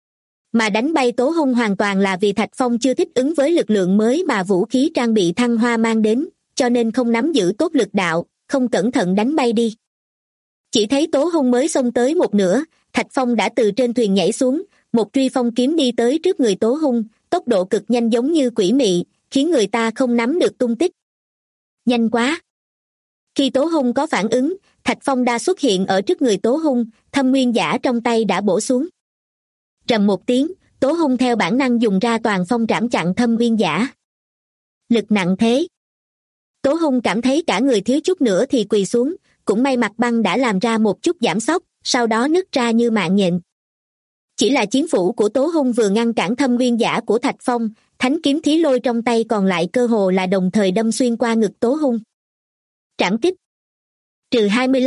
Mà đánh bay Tố Hung hoàn toàn là vì Thạch Phong chưa thích ứng với lực lượng mới mà vũ khí trang bị thăng hoa mang đến, cho nên không nắm giữ tốt lực đạo, không cẩn thận đánh bay đi. Chỉ thấy Tố Hung mới xông tới một nửa, Thạch Phong đã từ trên thuyền nhảy xuống, một truy phong kiếm đi tới trước người Tố Hung, tốc độ cực nhanh giống như quỷ mị, khiến người ta không nắm được tung tích. Nhanh quá! Khi Tố Hung có phản ứng, Thạch Phong đã xuất hiện ở trước người Tố Hung, thâm nguyên giả trong tay đã bổ xuống. Rầm một tiếng, Tố Hung theo bản năng dùng ra toàn phong trảm chặn thâm nguyên giả. Lực nặng thế! Tố Hung cảm thấy cả người thiếu chút nữa thì quỳ xuống, cũng may mặt băng đã làm ra một chút giảm sóc, sau đó nứt ra như mạng nhện. Chỉ là chiến phủ của Tố Hung vừa ngăn cản thâm nguyên giả của Thạch Phong, thánh kiếm thí lôi trong tay còn lại cơ hồ là đồng thời đâm xuyên qua ngực Tố Hung. Trảm kích. Trừ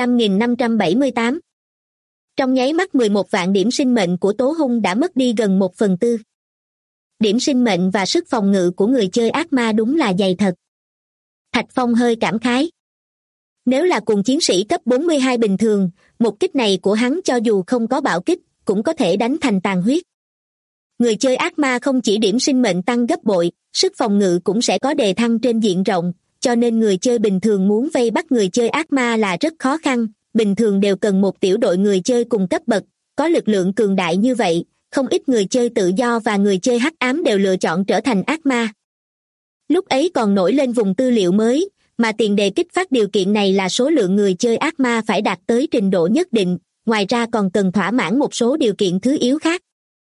25.578. Trong nháy mắt 11 vạn điểm sinh mệnh của Tố Hung đã mất đi gần 1/4. Điểm sinh mệnh và sức phòng ngự của người chơi ác ma đúng là dày thật. Thạch Phong hơi cảm khái. Nếu là cùng chiến sĩ cấp 42 bình thường, một kích này của hắn cho dù không có bạo kích, cũng có thể đánh thành tàn huyết. Người chơi ác ma không chỉ điểm sinh mệnh tăng gấp bội, sức phòng ngự cũng sẽ có đề thăng trên diện rộng, cho nên người chơi bình thường muốn vây bắt người chơi ác ma là rất khó khăn, bình thường đều cần một tiểu đội người chơi cùng cấp bậc, có lực lượng cường đại như vậy, không ít người chơi tự do và người chơi hắc ám đều lựa chọn trở thành ác ma. Lúc ấy còn nổi lên vùng tư liệu mới, mà tiền đề kích phát điều kiện này là số lượng người chơi ác ma phải đạt tới trình độ nhất định, ngoài ra còn cần thỏa mãn một số điều kiện thứ yếu khác.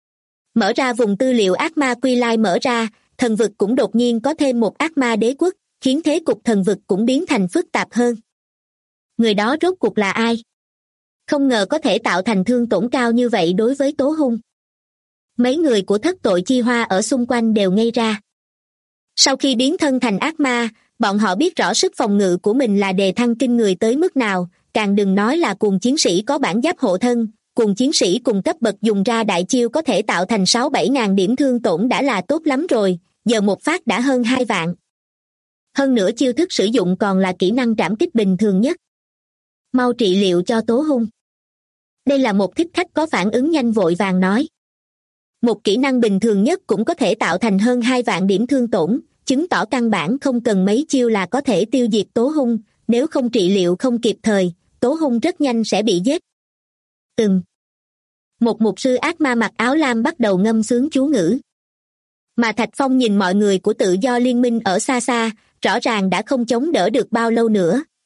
Mở ra vùng tư liệu ác ma quy lai mở ra, thần vực cũng đột nhiên có thêm một ác ma đế quốc, khiến thế cục thần vực cũng biến thành phức tạp hơn. Người đó rốt cuộc là ai? Không ngờ có thể tạo thành thương tổn cao như vậy đối với Tố Hung. Mấy người của thất tội chi hoa ở xung quanh đều ngây ra. Sau khi biến thân thành ác ma, bọn họ biết rõ sức phòng ngự của mình là đề thăng kinh người tới mức nào, càng đừng nói là cuồng chiến sĩ có bản giáp hộ thân, cuồng chiến sĩ cùng cấp bậc dùng ra đại chiêu có thể tạo thành 6-7 ngàn điểm thương tổn đã là tốt lắm rồi, giờ một phát đã hơn 2 vạn. Hơn nữa chiêu thức sử dụng còn là kỹ năng trảm kích bình thường nhất. Mau trị liệu cho Tố Hung. Đây là một thích khách có phản ứng nhanh vội vàng nói. Một kỹ năng bình thường nhất cũng có thể tạo thành hơn 2 vạn điểm thương tổn, chứng tỏ căn bản không cần mấy chiêu là có thể tiêu diệt Tố Hung, nếu không trị liệu không kịp thời, Tố Hung rất nhanh sẽ bị giết. Một mục sư ác ma mặc áo lam bắt đầu ngâm sướng chú ngữ. Mà Thạch Phong nhìn mọi người của tự do liên minh ở xa xa, rõ ràng đã không chống đỡ được bao lâu nữa,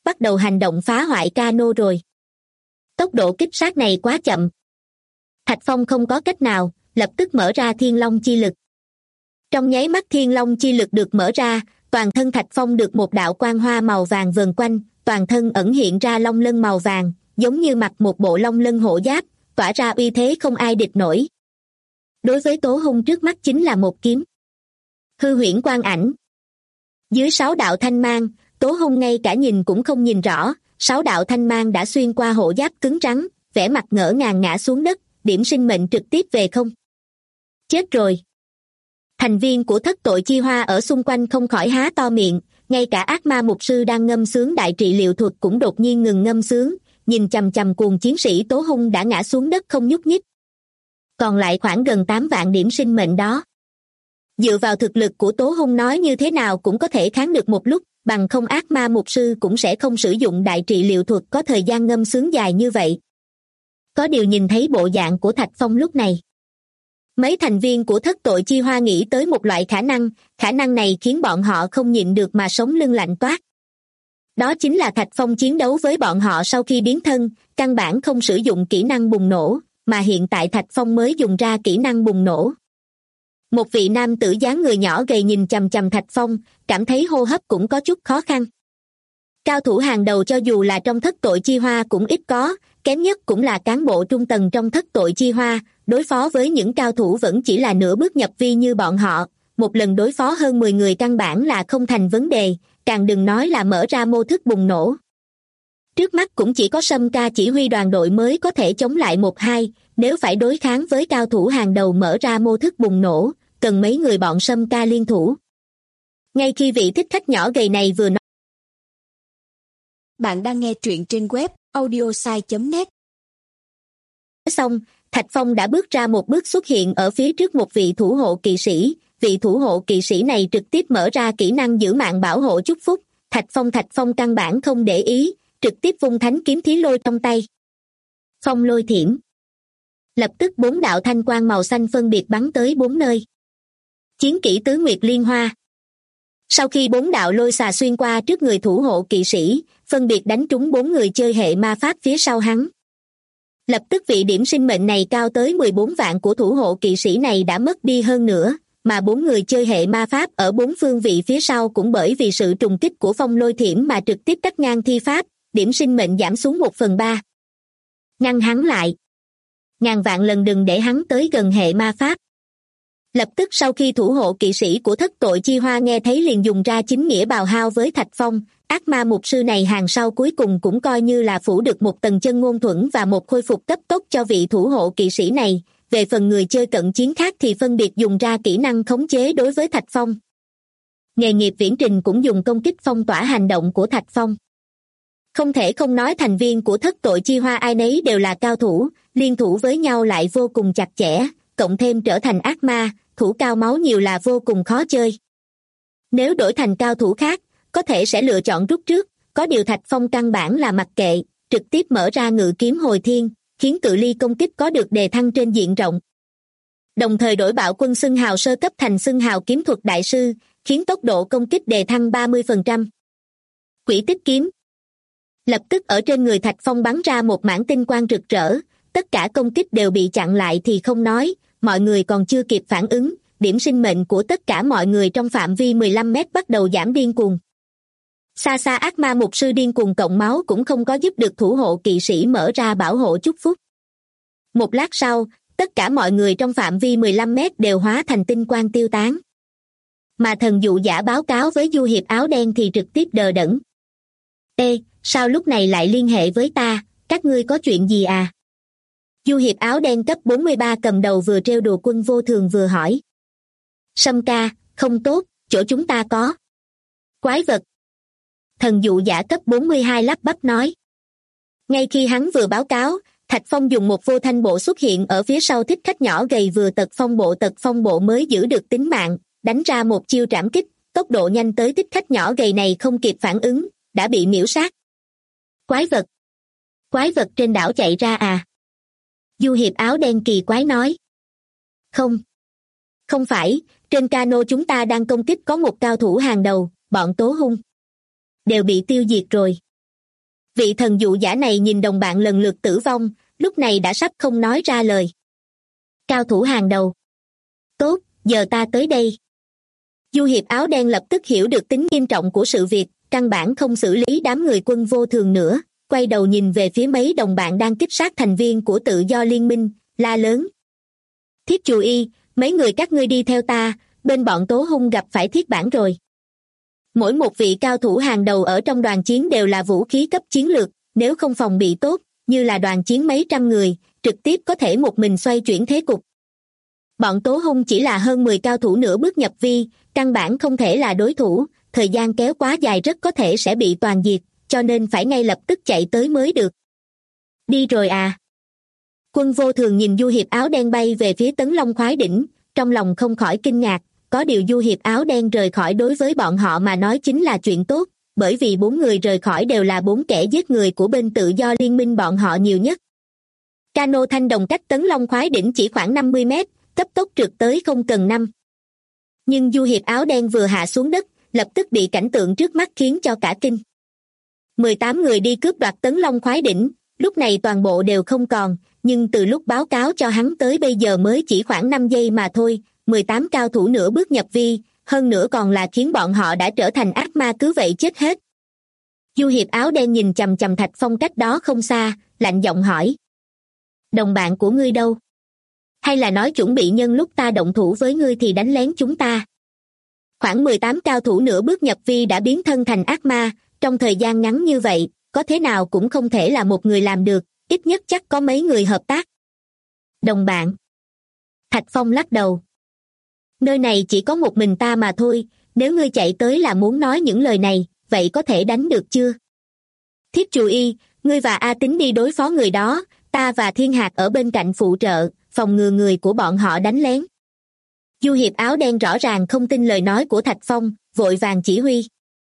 bắt đầu hành động phá hoại cano rồi. Tốc độ kích sát này quá chậm. Thạch Phong không có cách nào, lập tức mở ra Thiên Long chi lực. Trong nháy mắt Thiên Long chi lực được mở ra, toàn thân Thạch Phong được một đạo quang hoa màu vàng vờn quanh, toàn thân ẩn hiện ra long lân màu vàng, giống như mặc một bộ long lân hộ giáp, tỏa ra uy thế không ai địch nổi. Đối với Tố Hung trước mắt chính là một kiếm. Hư huyễn quang ảnh. Dưới 6 đạo thanh mang, Tố Hung ngay cả nhìn cũng không nhìn rõ, 6 đạo thanh mang đã xuyên qua hộ giáp cứng rắn, vẻ mặt ngỡ ngàng ngã xuống đất, điểm sinh mệnh trực tiếp về không. Chết rồi. Thành viên của thất tội chi hoa ở xung quanh không khỏi há to miệng, ngay cả ác ma mục sư đang ngâm sướng đại trị liệu thuật cũng đột nhiên ngừng ngâm sướng, nhìn chằm chằm cuồng chiến sĩ Tố Hung đã ngã xuống đất không nhúc nhích. Còn lại khoảng gần 8 vạn điểm sinh mệnh đó. Dựa vào thực lực của Tố Hung nói như thế nào cũng có thể kháng được một lúc, bằng không ác ma mục sư cũng sẽ không sử dụng đại trị liệu thuật có thời gian ngâm sướng dài như vậy. Có điều nhìn thấy bộ dạng của Thạch Phong lúc này, mấy thành viên của thất tội chi hoa nghĩ tới một loại khả năng này khiến bọn họ không nhịn được mà sống lưng lạnh toát. Đó chính là Thạch Phong chiến đấu với bọn họ sau khi biến thân, căn bản không sử dụng kỹ năng bùng nổ, mà hiện tại Thạch Phong mới dùng ra kỹ năng bùng nổ. Một vị nam tử dáng người nhỏ gầy nhìn chằm chằm Thạch Phong, cảm thấy hô hấp cũng có chút khó khăn. Cao thủ hàng đầu cho dù là trong thất tội chi hoa cũng ít có, kém nhất cũng là cán bộ trung tầng trong thất tội chi hoa, đối phó với những cao thủ vẫn chỉ là nửa bước nhập vi như bọn họ, một lần đối phó hơn 10 người căn bản là không thành vấn đề, càng đừng nói là mở ra mô thức bùng nổ. Trước mắt cũng chỉ có Sâm Ca chỉ huy đoàn đội mới có thể chống lại 1-2, nếu phải đối kháng với cao thủ hàng đầu mở ra mô thức bùng nổ, cần mấy người bọn Sâm Ca liên thủ. Ngay khi vị thích khách nhỏ gầy này vừa nói. Bạn đang nghe truyện trên web audiosai.net. Xong, Thạch Phong đã bước ra một bước xuất hiện ở phía trước một vị thủ hộ kỵ sĩ, vị thủ hộ kỵ sĩ này trực tiếp mở ra kỹ năng giữ mạng bảo hộ chúc phúc, Thạch Phong căn bản không để ý, trực tiếp vung thánh kiếm thí lôi trong tay. Phong lôi thiểm. Lập tức 4 đạo thanh quang màu xanh phân biệt bắn tới 4 nơi. Chiến kỹ tứ nguyệt liên hoa. Sau khi 4 đạo lôi xà xuyên qua trước người thủ hộ kỵ sĩ, phân biệt đánh trúng 4 người chơi hệ ma pháp phía sau hắn. Lập tức vị điểm sinh mệnh này cao tới 14 vạn của thủ hộ kỵ sĩ này đã mất đi hơn nữa, mà 4 người chơi hệ ma pháp ở 4 phương vị phía sau cũng bởi vì sự trùng kích của phong lôi thiểm mà trực tiếp cắt ngang thi pháp, điểm sinh mệnh giảm xuống 1/3. Ngăn hắn lại. Ngàn vạn lần đừng để hắn tới gần hệ ma pháp. Lập tức sau khi thủ hộ kỵ sĩ của thất tội chi hoa nghe thấy liền dùng ra chính nghĩa bào hao với Thạch Phong, ác ma mục sư này hàng sau cuối cùng cũng coi như là phủ được một tầng chân ngôn thuẫn và một khôi phục cấp tốc cho vị thủ hộ kỵ sĩ này. Về phần người chơi cận chiến khác thì phân biệt dùng ra kỹ năng khống chế đối với Thạch Phong. Nghề nghiệp viễn trình cũng dùng công kích phong tỏa hành động của Thạch Phong. Không thể không nói thành viên của thất tội chi hoa ai nấy đều là cao thủ, liên thủ với nhau lại vô cùng chặt chẽ, cộng thêm trở thành ác ma, thủ cao máu nhiều là vô cùng khó chơi. Nếu đổi thành cao thủ khác, có thể sẽ lựa chọn rút trước, có điều Thạch Phong căn bản là mặc kệ, trực tiếp mở ra ngự kiếm hồi thiên, khiến cự ly công kích có được đề thăng trên diện rộng. Đồng thời đổi bạo quân xưng hào sơ cấp thành xưng hào kiếm thuật đại sư, khiến tốc độ công kích đề thăng 30%. Quỷ tích kiếm. Lập tức ở trên người Thạch Phong bắn ra một mảng tinh quang rực rỡ, tất cả công kích đều bị chặn lại thì không nói, mọi người còn chưa kịp phản ứng, điểm sinh mệnh của tất cả mọi người trong phạm vi 15 mét bắt đầu giảm điên cuồng. Xa xa ác ma mục sư điên cuồng cộng máu cũng không có giúp được thủ hộ kỵ sĩ mở ra bảo hộ chúc phúc. Một lát sau, tất cả mọi người trong phạm vi 15 mét đều hóa thành tinh quang tiêu tán. Mà thần dụ giả báo cáo với du hiệp áo đen thì trực tiếp đờ đẫn. Ê, sao lúc này lại liên hệ với ta, các ngươi có chuyện gì à? Du hiệp áo đen cấp 43 cầm đầu vừa trêu đùa Quân Vô Thường vừa hỏi. Sâm ca, không tốt, chỗ chúng ta có quái vật. Thần dụ giả cấp 42 lắp bắp nói. Ngay khi hắn vừa báo cáo, Thạch Phong dùng một vô thanh bộ xuất hiện ở phía sau thích khách nhỏ gầy vừa tật phong bộ mới giữ được tính mạng, đánh ra một chiêu trảm kích, tốc độ nhanh tới thích khách nhỏ gầy này không kịp phản ứng, đã bị miễu sát. Quái vật trên đảo chạy ra à? Du hiệp áo đen kỳ quái nói. Không phải, trên cano chúng ta đang công kích có một cao thủ hàng đầu, bọn Tố Hung đều bị tiêu diệt rồi. Vị thần dụ giả này nhìn đồng bạn lần lượt tử vong, lúc này đã sắp không nói ra lời. Cao thủ hàng đầu. Tốt, giờ ta tới đây. Du hiệp áo đen lập tức hiểu được tính nghiêm trọng của sự việc, căn bản không xử lý đám người Quân Vô Thường nữa, quay đầu nhìn về phía mấy đồng bạn đang kích sát thành viên của Tự Do Liên Minh, la lớn. Thiết Chù Y, mấy người các ngươi đi theo ta, bên bọn Tố Hung gặp phải Thiết Bản rồi. Mỗi một vị cao thủ hàng đầu ở trong đoàn chiến đều là vũ khí cấp chiến lược, nếu không phòng bị tốt, như là đoàn chiến mấy trăm người, trực tiếp có thể một mình xoay chuyển thế cục. Bọn Tố Hung chỉ là hơn 10 cao thủ nửa bước nhập vi, căn bản không thể là đối thủ, thời gian kéo quá dài rất có thể sẽ bị toàn diệt, cho nên phải ngay lập tức chạy tới mới được. Đi rồi à? Quân Vô Thường nhìn du hiệp áo đen bay về phía Tấn Long Khoái Đỉnh, trong lòng không khỏi kinh ngạc, có điều du hiệp áo đen rời khỏi đối với bọn họ mà nói chính là chuyện tốt, bởi vì 4 người rời khỏi đều là 4 kẻ giết người của bên Tự Do Liên Minh bọn họ nhiều nhất. Cano thanh đồng cách Tấn Long Khoái Đỉnh chỉ khoảng 50 mét, cấp tốc trượt tới không cần 5. Nhưng du hiệp áo đen vừa hạ xuống đất, lập tức bị cảnh tượng trước mắt khiến cho cả kinh. 18 người đi cướp đoạt Tấn Long Khoái Đỉnh, lúc này toàn bộ đều không còn, nhưng từ lúc báo cáo cho hắn tới bây giờ mới chỉ khoảng 5 giây mà thôi, 18 cao thủ nửa bước nhập vi, hơn nữa còn là khiến bọn họ đã trở thành ác ma cứ vậy chết hết. Du hiệp áo đen nhìn chằm chằm Thạch Phong cách đó không xa, lạnh giọng hỏi. Đồng bạn của ngươi đâu? Hay là nói chuẩn bị nhân lúc ta động thủ với ngươi thì đánh lén chúng ta? Khoảng 18 cao thủ nửa bước nhập vi đã biến thân thành ác ma, trong thời gian ngắn như vậy, có thế nào cũng không thể là một người làm được, ít nhất chắc có mấy người hợp tác. Đồng bạn. Thạch Phong lắc đầu. Nơi này chỉ có một mình ta mà thôi, nếu ngươi chạy tới là muốn nói những lời này, vậy có thể đánh được chưa? Thiết Chù Y, ngươi và A Tín đi đối phó người đó, ta và Thiên Hạc ở bên cạnh phụ trợ, phòng ngừa người của bọn họ đánh lén. Du hiệp áo đen rõ ràng không tin lời nói của Thạch Phong, vội vàng chỉ huy.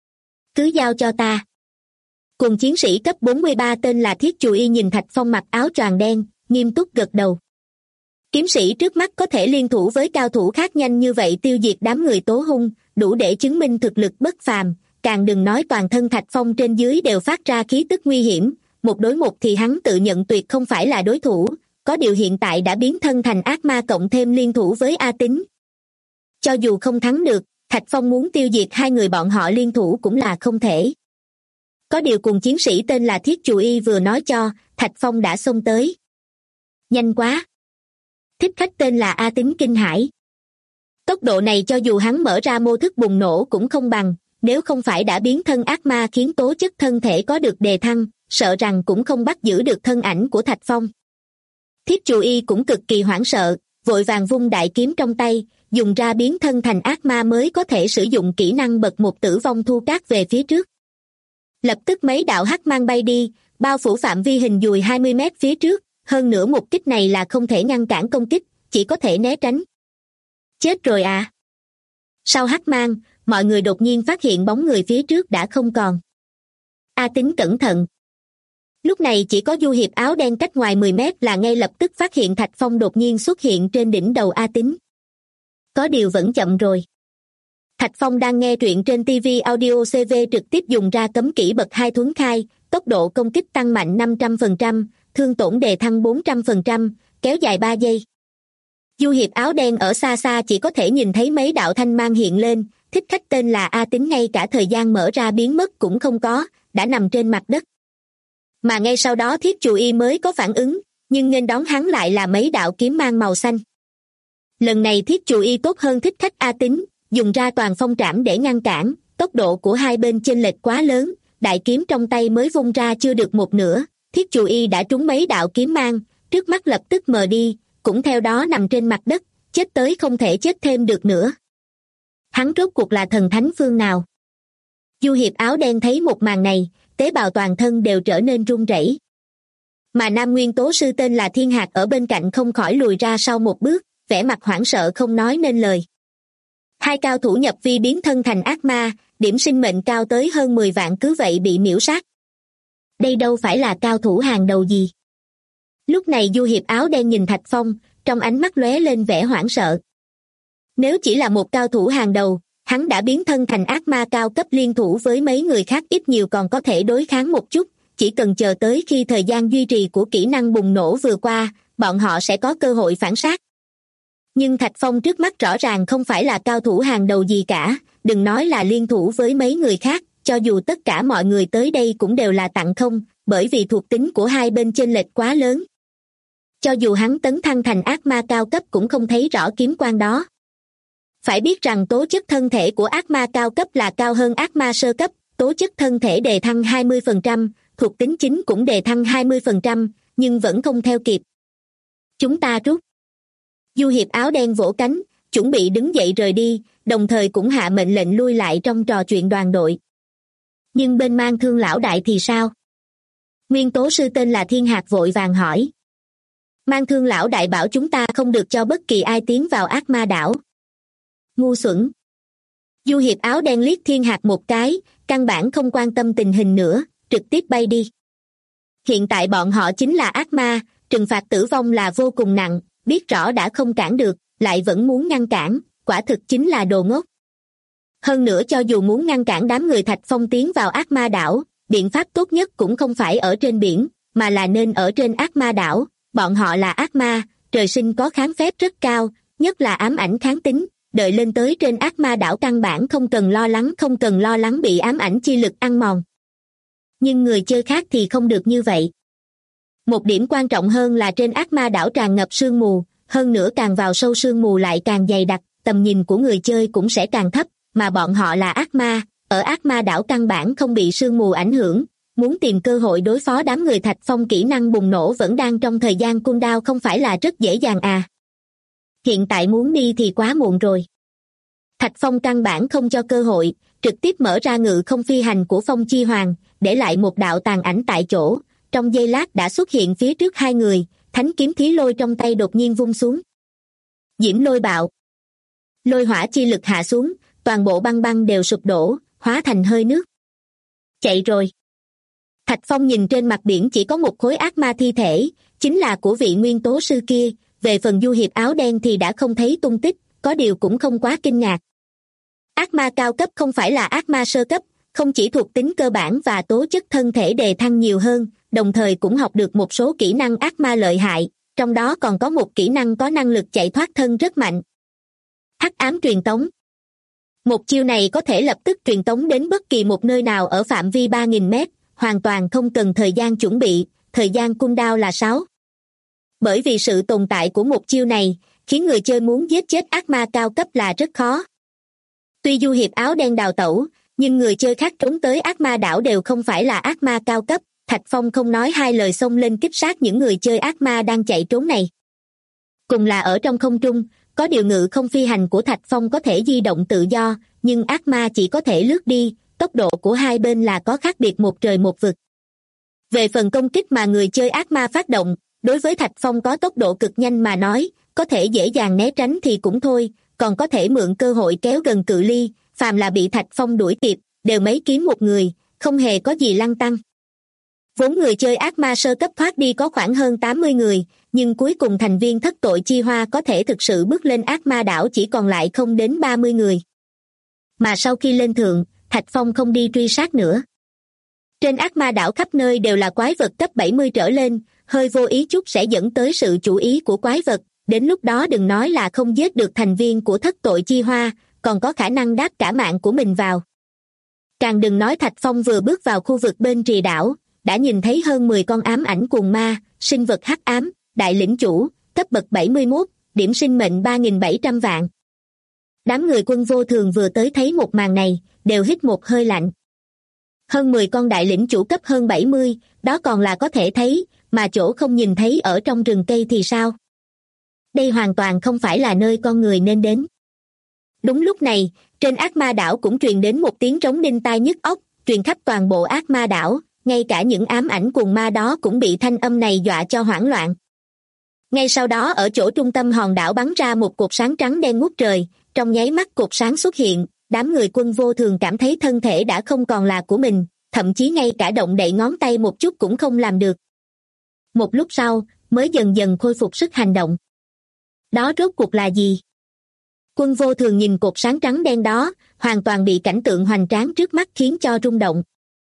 Cứ giao cho ta. Cùng chiến sĩ cấp 43 tên là Thiết Chù Y nhìn Thạch Phong mặc áo choàng đen, nghiêm túc gật đầu. Kiếm sĩ trước mắt có thể liên thủ với cao thủ khác nhanh như vậy tiêu diệt đám người Tố Hung, đủ để chứng minh thực lực bất phàm, càng đừng nói toàn thân Thạch Phong trên dưới đều phát ra khí tức nguy hiểm, một đối một thì hắn tự nhận tuyệt không phải là đối thủ, có điều hiện tại đã biến thân thành ác ma cộng thêm liên thủ với A Tín. Cho dù không thắng được, Thạch Phong muốn tiêu diệt hai người bọn họ liên thủ cũng là không thể. Có điều cùng chiến sĩ tên là Thiết Chù Y vừa nói cho, Thạch Phong đã xông tới. Nhanh quá! Thích khách tên là A Tín kinh hãi. Tốc độ này cho dù hắn mở ra mô thức bùng nổ cũng không bằng, nếu không phải đã biến thân ác ma khiến tố chất thân thể có được đề thăng, sợ rằng cũng không bắt giữ được thân ảnh của Thạch Phong. Thiết Chù Y cũng cực kỳ hoảng sợ, vội vàng vung đại kiếm trong tay, dùng ra biến thân thành ác ma mới có thể sử dụng kỹ năng bậc một tử vong thu cát về phía trước. Lập tức mấy đạo hắc mang bay đi, bao phủ phạm vi hình dùi 20 mét phía trước, hơn nữa một kích này là không thể ngăn cản công kích, chỉ có thể né tránh. Chết rồi à? Sau hắc mang, mọi người đột nhiên phát hiện bóng người phía trước đã không còn. A Tín cẩn thận. Lúc này chỉ có du hiệp áo đen cách ngoài 10 mét là ngay lập tức phát hiện Thạch Phong đột nhiên xuất hiện trên đỉnh đầu A Tín. Có điều vẫn chậm rồi. Thạch Phong đang nghe truyện trên TV Audio CV trực tiếp dùng ra cấm kỹ bậc 2 thuấn khai, tốc độ công kích tăng mạnh 500%, thương tổn đề thăng 400%, kéo dài 3 giây. Du hiệp áo đen ở xa xa chỉ có thể nhìn thấy mấy đạo thanh mang hiện lên, thích khách tên là A Tín ngay cả thời gian mở ra biến mất cũng không có, đã nằm trên mặt đất. Mà ngay sau đó Thiết Chù Y mới có phản ứng, nhưng nghênh đón hắn lại là mấy đạo kiếm mang màu xanh. Lần này Thiết Chù Y tốt hơn thích khách A Tín, dùng ra toàn phong trảm để ngăn cản, tốc độ của hai bên chênh lệch quá lớn, đại kiếm trong tay mới vung ra chưa được một nửa, Thiết Chù Y đã trúng mấy đạo kiếm mang, trước mắt lập tức mờ đi, cũng theo đó nằm trên mặt đất, chết tới không thể chết thêm được nữa. Hắn rốt cuộc là thần thánh phương nào? Du hiệp áo đen thấy một màn này, tế bào toàn thân đều trở nên run rẩy. Mà nam nguyên tố sư tên là Thiên Hạc ở bên cạnh không khỏi lùi ra sau một bước, vẻ mặt hoảng sợ không nói nên lời. Hai cao thủ nhập vi biến thân thành ác ma, điểm sinh mệnh cao tới hơn 10 vạn cứ vậy bị miễu sát. Đây đâu phải là cao thủ hàng đầu gì. Lúc này du hiệp áo đen nhìn Thạch Phong, trong ánh mắt lóe lên vẻ hoảng sợ. Nếu chỉ là một cao thủ hàng đầu, hắn đã biến thân thành ác ma cao cấp liên thủ với mấy người khác ít nhiều còn có thể đối kháng một chút, chỉ cần chờ tới khi thời gian duy trì của kỹ năng bùng nổ vừa qua, bọn họ sẽ có cơ hội phản sát. Nhưng Thạch Phong trước mắt rõ ràng không phải là cao thủ hàng đầu gì cả, đừng nói là liên thủ với mấy người khác, cho dù tất cả mọi người tới đây cũng đều là tặng không, bởi vì thuộc tính của hai bên chênh lệch quá lớn. Cho dù hắn tấn thăng thành ác ma cao cấp cũng không thấy rõ kiếm quang đó. Phải biết rằng tố chất thân thể của ác ma cao cấp là cao hơn ác ma sơ cấp, tố chất thân thể đề thăng 20%, thuộc tính chính cũng đề thăng 20%, nhưng vẫn không theo kịp. Chúng ta rút. Du Hiệp áo đen vỗ cánh, chuẩn bị đứng dậy rời đi, đồng thời cũng hạ mệnh lệnh lui lại trong trò chuyện đoàn đội. Nhưng bên Mang Thương lão đại thì sao? Nguyên tố sư tên là Thiên Hạc vội vàng hỏi. Mang Thương lão đại bảo chúng ta không được cho bất kỳ ai tiến vào ác ma đảo. Ngu xuẩn. Du Hiệp áo đen liếc Thiên Hạc một cái, căn bản không quan tâm tình hình nữa, trực tiếp bay đi. Hiện tại bọn họ chính là ác ma, trừng phạt tử vong là vô cùng nặng, biết rõ đã không cản được, lại vẫn muốn ngăn cản, quả thực chính là đồ ngốc. Hơn nữa cho dù muốn ngăn cản đám người Thạch Phong tiến vào ác ma đảo, biện pháp tốt nhất cũng không phải ở trên biển, mà là nên ở trên ác ma đảo. Bọn họ là ác ma, trời sinh có kháng phép rất cao, nhất là ám ảnh kháng tính, đợi lên tới trên ác ma đảo căn bản không cần lo lắng bị ám ảnh chi lực ăn mòn. Nhưng người chơi khác thì không được như vậy. Một điểm quan trọng hơn là trên ác ma đảo tràn ngập sương mù, hơn nữa càng vào sâu sương mù lại càng dày đặc, tầm nhìn của người chơi cũng sẽ càng thấp, mà bọn họ là ác ma, ở ác ma đảo căn bản không bị sương mù ảnh hưởng, muốn tìm cơ hội đối phó đám người Thạch Phong kỹ năng bùng nổ vẫn đang trong thời gian cooldown không phải là rất dễ dàng à. Hiện tại muốn đi thì quá muộn rồi. Thạch Phong căn bản không cho cơ hội, trực tiếp mở ra ngự không phi hành của Phong Chi Hoàng, để lại một đạo tàn ảnh tại chỗ, trong giây lát đã xuất hiện phía trước hai người, thánh kiếm thí lôi trong tay đột nhiên vung xuống. Diễm lôi bạo. Lôi hỏa chi lực hạ xuống, toàn bộ băng băng đều sụp đổ, hóa thành hơi nước. Chạy rồi. Thạch Phong nhìn trên mặt biển chỉ có một khối ác ma thi thể, chính là của vị nguyên tố sư kia, về phần Du Hiệp áo đen thì đã không thấy tung tích, có điều cũng không quá kinh ngạc. Ác ma cao cấp không phải là ác ma sơ cấp, không chỉ thuộc tính cơ bản và tố chất thân thể đề thăng nhiều hơn, đồng thời cũng học được một số kỹ năng ác ma lợi hại, trong đó còn có một kỹ năng có năng lực chạy thoát thân rất mạnh. Hắc ám truyền tống. Một chiêu này có thể lập tức truyền tống đến bất kỳ một nơi nào ở phạm vi 3.000 mét, hoàn toàn không cần thời gian chuẩn bị, thời gian cooldown là 6. Bởi vì sự tồn tại của một chiêu này, khiến người chơi muốn giết chết ác ma cao cấp là rất khó. Tuy Du Hiệp áo đen đào tẩu, nhưng người chơi khác trốn tới ác ma đảo đều không phải là ác ma cao cấp, Thạch Phong không nói hai lời xông lên kích sát những người chơi ác ma đang chạy trốn này. Cùng là ở trong không trung, có điều ngự không phi hành của Thạch Phong có thể di động tự do, nhưng ác ma chỉ có thể lướt đi, tốc độ của hai bên là có khác biệt một trời một vực. Về phần công kích mà người chơi ác ma phát động, đối với Thạch Phong có tốc độ cực nhanh mà nói, có thể dễ dàng né tránh thì cũng thôi, còn có thể mượn cơ hội kéo gần cự ly, phàm là bị Thạch Phong đuổi kịp, đều mấy kiếm một người, không hề có gì lăn tăn. Vốn người chơi ác ma sơ cấp thoát đi có khoảng hơn 80 người, nhưng cuối cùng thành viên thất tội chi hoa có thể thực sự bước lên ác ma đảo chỉ còn lại không đến 30 người. Mà sau khi lên thượng, Thạch Phong không đi truy sát nữa. Trên ác ma đảo khắp nơi đều là quái vật cấp 70 trở lên, hơi vô ý chút sẽ dẫn tới sự chú ý của quái vật, đến lúc đó đừng nói là không giết được thành viên của thất tội chi hoa, còn có khả năng đáp cả mạng của mình vào. Càng đừng nói Thạch Phong vừa bước vào khu vực bên rìa đảo, đã nhìn thấy hơn 10 con ám ảnh cuồng ma, sinh vật hắc ám, đại lĩnh chủ, cấp bậc 71, điểm sinh mệnh 3.700 vạn. Đám người Quân Vô Thường vừa tới thấy một màn này, đều hít một hơi lạnh. Hơn 10 con đại lĩnh chủ cấp hơn 70, đó còn là có thể thấy, mà chỗ không nhìn thấy ở trong rừng cây thì sao? Đây hoàn toàn không phải là nơi con người nên đến. Đúng lúc này, trên ác ma đảo cũng truyền đến một tiếng trống đinh tai nhức óc, truyền khắp toàn bộ ác ma đảo, ngay cả những ám ảnh cuồng ma đó cũng bị thanh âm này dọa cho hoảng loạn. Ngay sau đó ở chỗ trung tâm hòn đảo bắn ra một cột sáng trắng đen ngút trời, trong nháy mắt cột sáng xuất hiện, đám người Quân Vô Thường cảm thấy thân thể đã không còn là của mình, thậm chí ngay cả động đậy ngón tay một chút cũng không làm được. Một lúc sau, mới dần dần khôi phục sức hành động. Đó rốt cuộc là gì? Quân Vô Thường nhìn cột sáng trắng đen đó, hoàn toàn bị cảnh tượng hoành tráng trước mắt khiến cho rung động.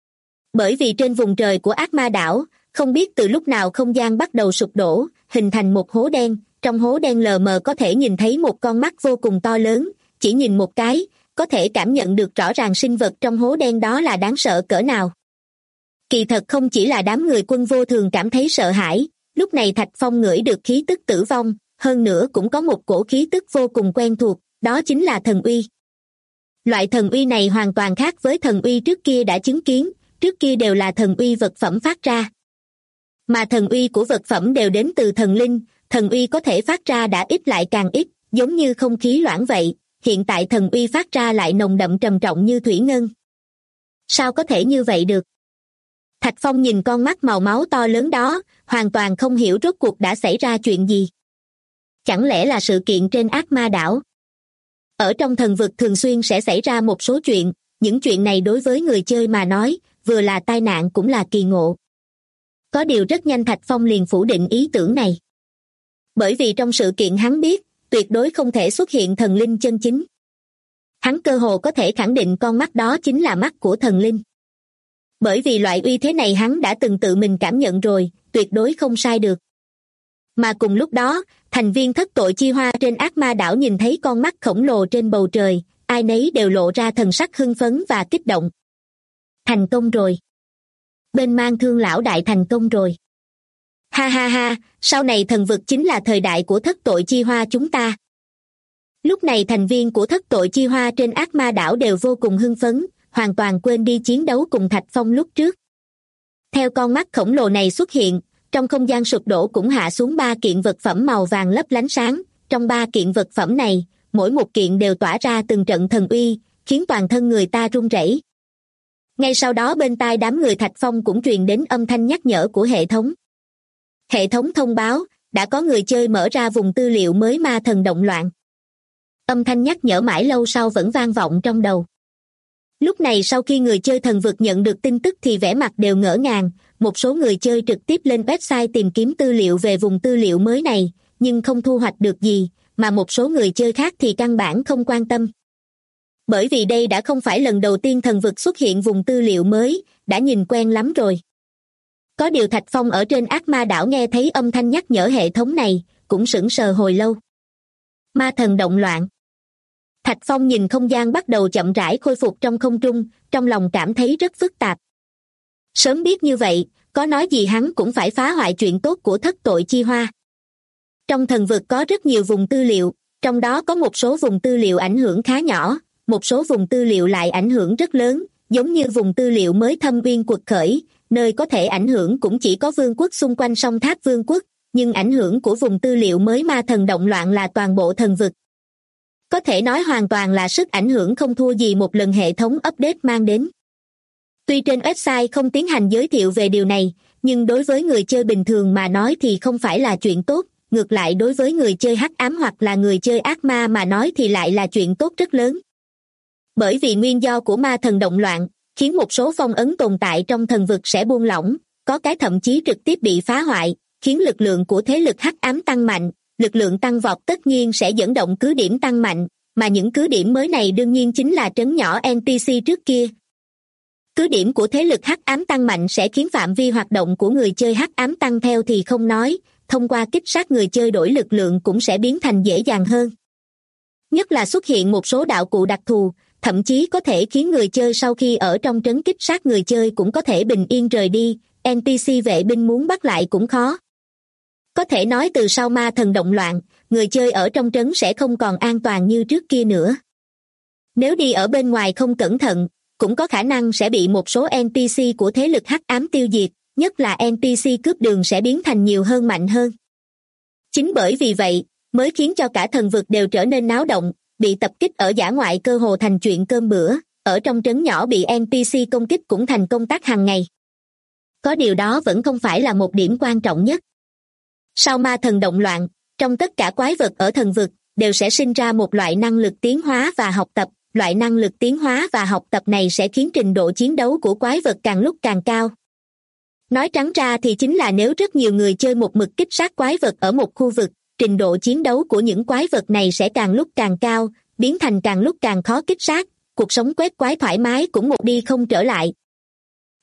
Bởi vì trên vùng trời của ác ma đảo, không biết từ lúc nào không gian bắt đầu sụp đổ, hình thành một hố đen, trong hố đen lờ mờ có thể nhìn thấy một con mắt vô cùng to lớn, chỉ nhìn một cái, có thể cảm nhận được rõ ràng sinh vật trong hố đen đó là đáng sợ cỡ nào. Kỳ thật không chỉ là đám người Quân Vô Thường cảm thấy sợ hãi, lúc này Thạch Phong ngửi được khí tức tử vong, hơn nữa cũng có một cổ khí tức vô cùng quen thuộc, đó chính là thần uy. Loại thần uy này hoàn toàn khác với thần uy trước kia đã chứng kiến, trước kia đều là thần uy vật phẩm phát ra. Mà thần uy của vật phẩm đều đến từ thần linh, thần uy có thể phát ra đã ít lại càng ít, giống như không khí loãng vậy, hiện tại thần uy phát ra lại nồng đậm trầm trọng như thủy ngân. Sao có thể như vậy được? Thạch Phong nhìn con mắt màu máu to lớn đó, hoàn toàn không hiểu rốt cuộc đã xảy ra chuyện gì. Chẳng lẽ là sự kiện trên ác ma đảo? Ở trong thần vực thường xuyên sẽ xảy ra một số chuyện, những chuyện này đối với người chơi mà nói, vừa là tai nạn cũng là kỳ ngộ. Có điều rất nhanh Thạch Phong liền phủ định ý tưởng này. Bởi vì trong sự kiện hắn biết, tuyệt đối không thể xuất hiện thần linh chân chính. Hắn cơ hồ có thể khẳng định con mắt đó chính là mắt của thần linh. Bởi vì loại uy thế này hắn đã từng tự mình cảm nhận rồi, tuyệt đối không sai được. Mà cùng lúc đó, thành viên thất tội chi hoa trên ác ma đảo nhìn thấy con mắt khổng lồ trên bầu trời, ai nấy đều lộ ra thần sắc hưng phấn và kích động. Thành công rồi. Bên Mang Thương lão đại thành công rồi. Ha ha ha, sau này thần vực chính là thời đại của thất tội chi hoa chúng ta. Lúc này thành viên của thất tội chi hoa trên ác ma đảo đều vô cùng hưng phấn, hoàn toàn quên đi chiến đấu cùng Thạch Phong lúc trước. Theo con mắt khổng lồ này xuất hiện, trong không gian sụp đổ cũng hạ xuống 3 kiện vật phẩm màu vàng lấp lánh sáng, trong 3 kiện vật phẩm này, mỗi một kiện đều tỏa ra từng trận thần uy, khiến toàn thân người ta run rẩy. Ngay sau đó bên tai đám người Thạch Phong cũng truyền đến âm thanh nhắc nhở của hệ thống. Hệ thống thông báo, đã có người chơi mở ra vùng tư liệu mới ma thần động loạn. Âm thanh nhắc nhở mãi lâu sau vẫn vang vọng trong đầu. Lúc này sau khi người chơi thần vực nhận được tin tức thì vẻ mặt đều ngỡ ngàng, một số người chơi trực tiếp lên website tìm kiếm tư liệu về vùng tư liệu mới này, nhưng không thu hoạch được gì, mà một số người chơi khác thì căn bản không quan tâm. Bởi vì đây đã không phải lần đầu tiên thần vực xuất hiện vùng tư liệu mới, đã nhìn quen lắm rồi. Có điều Thạch Phong ở trên ác ma đảo nghe thấy âm thanh nhắc nhở hệ thống này, cũng sững sờ hồi lâu. Ma thần động loạn. Thạch Phong nhìn không gian bắt đầu chậm rãi khôi phục trong không trung, trong lòng cảm thấy rất phức tạp. Sớm biết như vậy, có nói gì hắn cũng phải phá hoại chuyện tốt của thất tội chi hoa. Trong thần vực có rất nhiều vùng tư liệu, trong đó có một số vùng tư liệu ảnh hưởng khá nhỏ, một số vùng tư liệu lại ảnh hưởng rất lớn, giống như vùng tư liệu mới Thâm Uyên quật khởi, nơi có thể ảnh hưởng cũng chỉ có vương quốc xung quanh song tháp vương quốc, nhưng ảnh hưởng của vùng tư liệu mới ma thần động loạn là toàn bộ thần vực. Có thể nói hoàn toàn là sức ảnh hưởng không thua gì một lần hệ thống update mang đến. Tuy trên website không tiến hành giới thiệu về điều này, nhưng đối với người chơi bình thường mà nói thì không phải là chuyện tốt, ngược lại đối với người chơi hắc ám hoặc là người chơi ác ma mà nói thì lại là chuyện tốt rất lớn. Bởi vì nguyên do của ma thần động loạn, khiến một số phong ấn tồn tại trong thần vực sẽ buông lỏng, có cái thậm chí trực tiếp bị phá hoại, khiến lực lượng của thế lực hắc ám tăng mạnh, lực lượng tăng vọt tất nhiên sẽ dẫn động cứ điểm tăng mạnh, mà những cứ điểm mới này đương nhiên chính là trấn nhỏ NPC trước kia. Cứ điểm của thế lực hắc ám tăng mạnh sẽ khiến phạm vi hoạt động của người chơi hắc ám tăng theo thì không nói, thông qua kích sát người chơi đổi lực lượng cũng sẽ biến thành dễ dàng hơn. Nhất là xuất hiện một số đạo cụ đặc thù, thậm chí có thể khiến người chơi sau khi ở trong trấn kích sát người chơi cũng có thể bình yên rời đi, NPC vệ binh muốn bắt lại cũng khó. Có thể nói từ sau ma thần động loạn, người chơi ở trong trấn sẽ không còn an toàn như trước kia nữa. Nếu đi ở bên ngoài không cẩn thận, cũng có khả năng sẽ bị một số NPC của thế lực hắc ám tiêu diệt, nhất là NPC cướp đường sẽ biến thành nhiều hơn mạnh hơn. Chính bởi vì vậy, mới khiến cho cả thần vực đều trở nên náo động, bị tập kích ở dã ngoại cơ hồ thành chuyện cơm bữa, ở trong trấn nhỏ bị NPC công kích cũng thành công tác hàng ngày. Có điều đó vẫn không phải là một điểm quan trọng nhất. Sau ma thần động loạn, trong tất cả quái vật ở thần vực, đều sẽ sinh ra một loại năng lực tiến hóa và học tập. Loại năng lực tiến hóa và học tập này sẽ khiến trình độ chiến đấu của quái vật càng lúc càng cao. Nói trắng ra thì chính là nếu rất nhiều người chơi một mực kích sát quái vật ở một khu vực, trình độ chiến đấu của những quái vật này sẽ càng lúc càng cao, biến thành càng lúc càng khó kích sát, cuộc sống quét quái thoải mái cũng một đi không trở lại.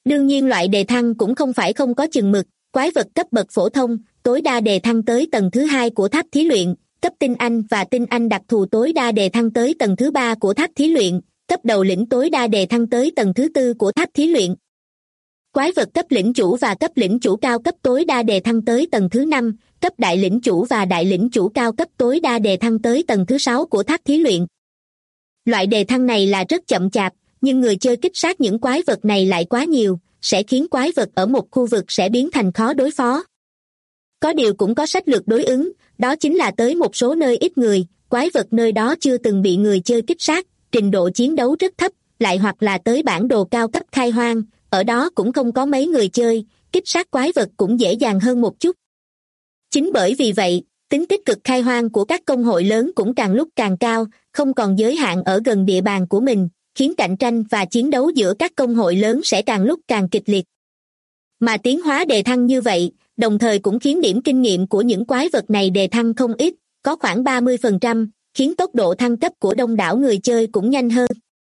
Đương nhiên loại đề thăng cũng không phải không có chừng mực, quái vật cấp bậc phổ thông, tối đa đề thăng tới tầng thứ 2 của tháp thí luyện, cấp tinh anh và tinh anh đặc thù tối đa đề thăng tới tầng thứ 3 của tháp thí luyện, cấp đầu lĩnh tối đa đề thăng tới tầng thứ 4 của tháp thí luyện. Quái vật cấp lĩnh chủ và cấp lĩnh chủ cao cấp tối đa đề thăng tới tầng thứ 5, cấp đại lĩnh chủ và đại lĩnh chủ cao cấp tối đa đề thăng tới tầng thứ 6 của tháp thí luyện. Loại đề thăng này là rất chậm chạp, nhưng người chơi kích sát những quái vật này lại quá nhiều, sẽ khiến quái vật ở một khu vực sẽ biến thành khó đối phó. Có điều cũng có sách lược đối ứng, đó chính là tới một số nơi ít người, quái vật nơi đó chưa từng bị người chơi kích sát, trình độ chiến đấu rất thấp, lại hoặc là tới bản đồ cao cấp khai hoang, ở đó cũng không có mấy người chơi, kích sát quái vật cũng dễ dàng hơn một chút. Chính bởi vì vậy, tính tích cực khai hoang của các công hội lớn cũng càng lúc càng cao, không còn giới hạn ở gần địa bàn của mình, khiến cạnh tranh và chiến đấu giữa các công hội lớn sẽ càng lúc càng kịch liệt. Mà tiến hóa đề thăng như vậy, đồng thời cũng khiến điểm kinh nghiệm của những quái vật này đề thăng không ít, có khoảng 30%, khiến tốc độ thăng cấp của đông đảo người chơi cũng nhanh hơn.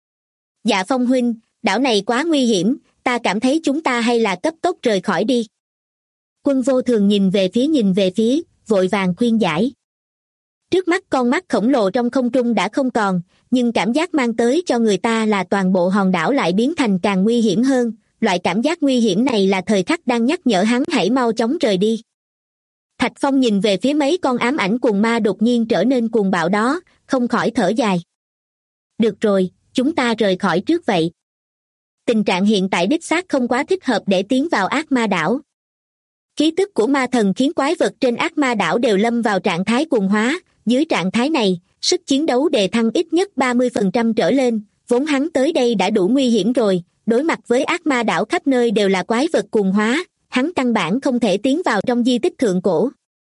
Dạ Phong huynh, đảo này quá nguy hiểm, ta cảm thấy chúng ta hay là cấp tốc rời khỏi đi. Quân Vô Thường nhìn về phía, vội vàng khuyên giải. Trước mắt con mắt khổng lồ trong không trung đã không còn, nhưng cảm giác mang tới cho người ta là toàn bộ hòn đảo lại biến thành càng nguy hiểm hơn, loại cảm giác nguy hiểm này là thời khắc đang nhắc nhở hắn hãy mau chóng rời đi. Thạch Phong nhìn về phía mấy con ám ảnh cuồng ma đột nhiên trở nên cuồng bạo đó, không khỏi thở dài. Được rồi, chúng ta rời khỏi trước vậy. Tình trạng hiện tại đích xác không quá thích hợp để tiến vào ác ma đảo. Khí tức của ma thần khiến quái vật trên ác ma đảo đều lâm vào trạng thái cuồng hóa, dưới trạng thái này, sức chiến đấu đề thăng ít nhất 30% trở lên, vốn hắn tới đây đã đủ nguy hiểm rồi, đối mặt với ác ma đảo khắp nơi đều là quái vật cuồng hóa, hắn căn bản không thể tiến vào trong di tích thượng cổ.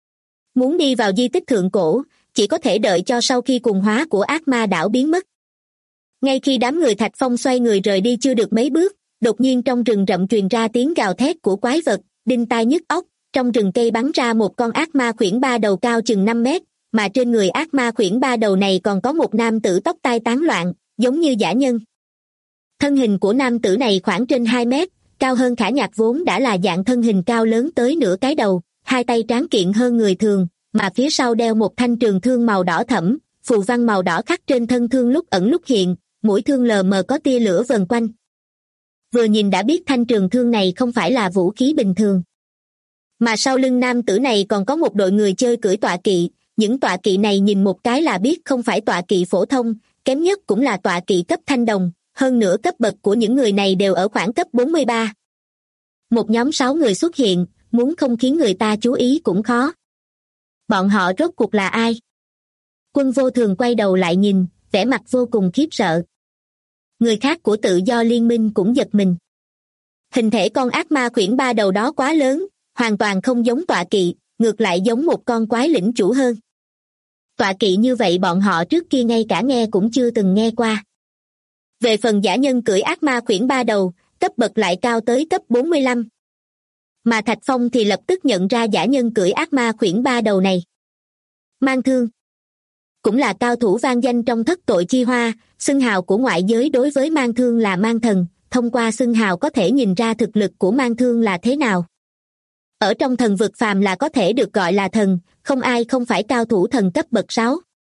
Muốn đi vào di tích thượng cổ, chỉ có thể đợi cho sau khi cuồng hóa của ác ma đảo biến mất. Ngay khi đám người Thạch Phong xoay người rời đi chưa được mấy bước, đột nhiên trong rừng rậm truyền ra tiếng gào thét của quái vật, đinh tai nhức óc, trong rừng cây bắn ra một con ác ma khuyển ba đầu cao chừng 5 mét, mà trên người ác ma khuyển ba đầu này còn có một nam tử tóc tai tán loạn, giống như dã nhân. Thân hình của nam tử này khoảng trên 2 mét, cao hơn Khả Nhạc vốn đã là dạng thân hình cao lớn tới nửa cái đầu, hai tay tráng kiện hơn người thường, mà phía sau đeo một thanh trường thương màu đỏ thẫm, phù văn màu đỏ khắc trên thân thương lúc ẩn lúc hiện, mũi thương lờ mờ có tia lửa vần quanh. Vừa nhìn đã biết thanh trường thương này không phải là vũ khí bình thường. Mà sau lưng nam tử này còn có một đội người chơi cưỡi tọa kỵ, những tọa kỵ này nhìn một cái là biết không phải tọa kỵ phổ thông, kém nhất cũng là tọa kỵ cấp thanh đồng, hơn nữa cấp bậc của những người này đều ở khoảng cấp 43. Một nhóm 6 người xuất hiện, muốn không khiến người ta chú ý cũng khó. Bọn họ rốt cuộc là ai? Quân Vô Thường quay đầu lại nhìn, vẻ mặt vô cùng khiếp sợ. Người khác của Tự Do Liên Minh cũng giật mình. Hình thể con ác ma khuyển ba đầu đó quá lớn, hoàn toàn không giống tọa kỵ, ngược lại giống một con quái lĩnh chủ hơn. Tọa kỵ như vậy bọn họ trước kia ngay cả nghe cũng chưa từng nghe qua. Về phần dã nhân cưỡi ác ma khuyển ba đầu, cấp bậc lại cao tới cấp 45. Mà Thạch Phong thì lập tức nhận ra dã nhân cưỡi ác ma khuyển ba đầu này. Mang Thương cũng là cao thủ vang danh trong thất tội chi hoa, xưng hào của ngoại giới đối với Mang Thương là Mang Thần, thông qua xưng hào có thể nhìn ra thực lực của Mang Thương là thế nào. Ở trong thần vực phàm là có thể được gọi là thần, không ai không phải cao thủ thần cấp bậc 6.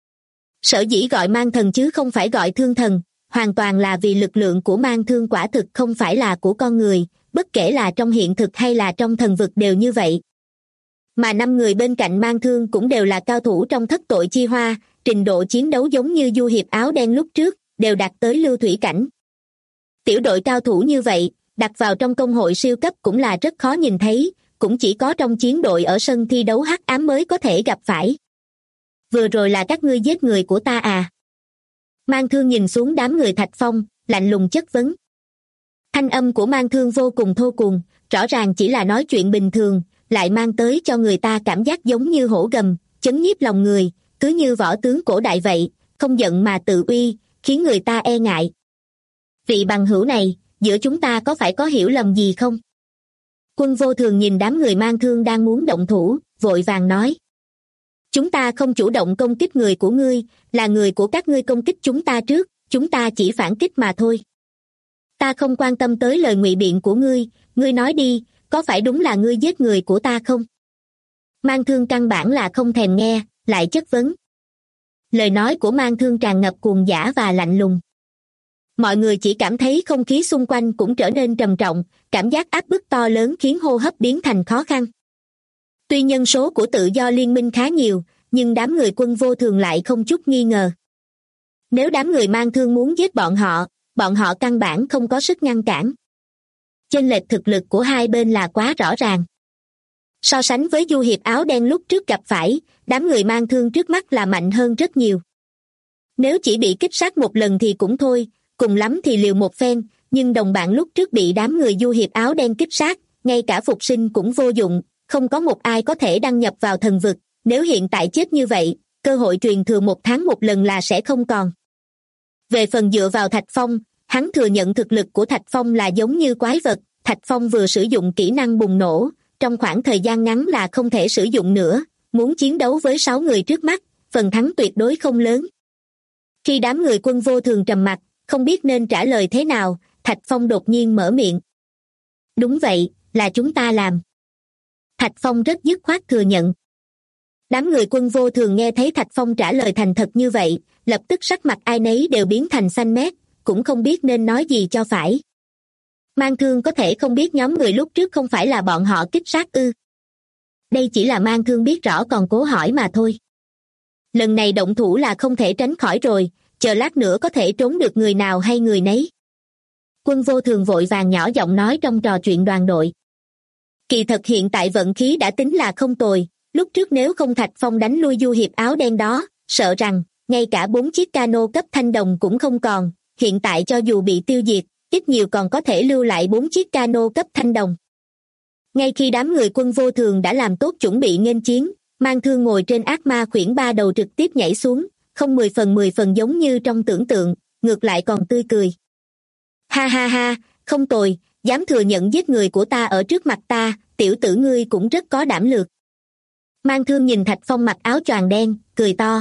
Sở dĩ gọi Mang Thần chứ không phải gọi Thương Thần, hoàn toàn là vì lực lượng của Mang Thương quả thực không phải là của con người, bất kể là trong hiện thực hay là trong thần vực đều như vậy. Mà 5 người bên cạnh Mang Thương cũng đều là cao thủ trong thất tội chi hoa, trình độ chiến đấu giống như Du Hiệp áo đen lúc trước, đều đạt tới lưu thủy cảnh. Tiểu đội cao thủ như vậy, đặt vào trong công hội siêu cấp cũng là rất khó nhìn thấy, cũng chỉ có trong chiến đội ở sân thi đấu hắc ám mới có thể gặp phải. Vừa rồi là các ngươi giết người của ta à? Mang Thương nhìn xuống đám người Thạch Phong, lạnh lùng chất vấn. Thanh âm của Mang Thương vô cùng thô cuồng, rõ ràng chỉ là nói chuyện bình thường, lại mang tới cho người ta cảm giác giống như hổ gầm, chấn nhiếp lòng người, cứ như võ tướng cổ đại vậy, không giận mà tự uy, khiến người ta e ngại. Vị bằng hữu này, giữa chúng ta có phải có hiểu lầm gì không? Quân Vô Thường nhìn đám người Mang Thương đang muốn động thủ, vội vàng nói. Chúng ta không chủ động công kích người của ngươi, là người của các ngươi công kích chúng ta trước, chúng ta chỉ phản kích mà thôi. Ta không quan tâm tới lời ngụy biện của ngươi nói đi, có phải đúng là ngươi giết người của ta không? Mang Thương căn bản là không thèm nghe, lại chất vấn. Lời nói của Mang Thương tràn ngập cuồng dã và lạnh lùng. Mọi người chỉ cảm thấy không khí xung quanh cũng trở nên trầm trọng, cảm giác áp bức to lớn khiến hô hấp biến thành khó khăn. Tuy nhân số của tự do liên minh khá nhiều, nhưng đám người Quân Vô Thường lại không chút nghi ngờ. Nếu đám người Mang Thương muốn giết bọn họ căn bản không có sức ngăn cản. Chênh lệch thực lực của hai bên là quá rõ ràng. So sánh với du hiệp áo đen lúc trước gặp phải, đám người Mang Thương trước mắt là mạnh hơn rất nhiều. Nếu chỉ bị kích sát một lần thì cũng thôi, cùng lắm thì liều một phen, nhưng đồng bạn lúc trước bị đám người du hiệp áo đen kích sát, ngay cả phục sinh cũng vô dụng, không có một ai có thể đăng nhập vào thần vực, nếu hiện tại chết như vậy, cơ hội truyền thừa 1 tháng một lần là sẽ không còn. Về phần dựa vào Thạch Phong, hắn thừa nhận thực lực của Thạch Phong là giống như quái vật, Thạch Phong vừa sử dụng kỹ năng bùng nổ, trong khoảng thời gian ngắn là không thể sử dụng nữa, muốn chiến đấu với 6 người trước mắt, phần thắng tuyệt đối không lớn. Khi đám người Quân Vô Thường trầm mặc, không biết nên trả lời thế nào, Thạch Phong đột nhiên mở miệng. Đúng vậy, là chúng ta làm. Thạch Phong rất dứt khoát thừa nhận. Đám người Quân Vô Thường nghe thấy Thạch Phong trả lời thành thật như vậy, lập tức sắc mặt ai nấy đều biến thành xanh mét, cũng không biết nên nói gì cho phải. Mang Thương có thể không biết nhóm người lúc trước không phải là bọn họ kích sát ư? Đây chỉ là Mang Thương biết rõ còn cố hỏi mà thôi. Lần này động thủ là không thể tránh khỏi rồi, chờ lát nữa có thể trốn được người nào hay người nấy. Quân Vô Thường vội vàng nhỏ giọng nói trong trò chuyện đoàn đội. Kỳ thật hiện tại vận khí đã tính là không tồi, lúc trước nếu không Thạch Phong đánh lui du hiệp áo đen đó, sợ rằng ngay cả 4 chiếc cano cấp thanh đồng cũng không còn, hiện tại cho dù bị tiêu diệt, ít nhiều còn có thể lưu lại 4 chiếc cano cấp thanh đồng. Ngay khi đám người Quân Vô Thường đã làm tốt chuẩn bị nghênh chiến, Mang Thương ngồi trên ác ma khuyển 3 đầu trực tiếp nhảy xuống, không 10 phần giống như trong tưởng tượng, ngược lại còn tươi cười. Ha ha ha, không tồi, dám thừa nhận giết người của ta ở trước mặt ta, tiểu tử ngươi cũng rất có đảm lược. Mang Thương nhìn Thạch Phong mặc áo choàng đen, cười to.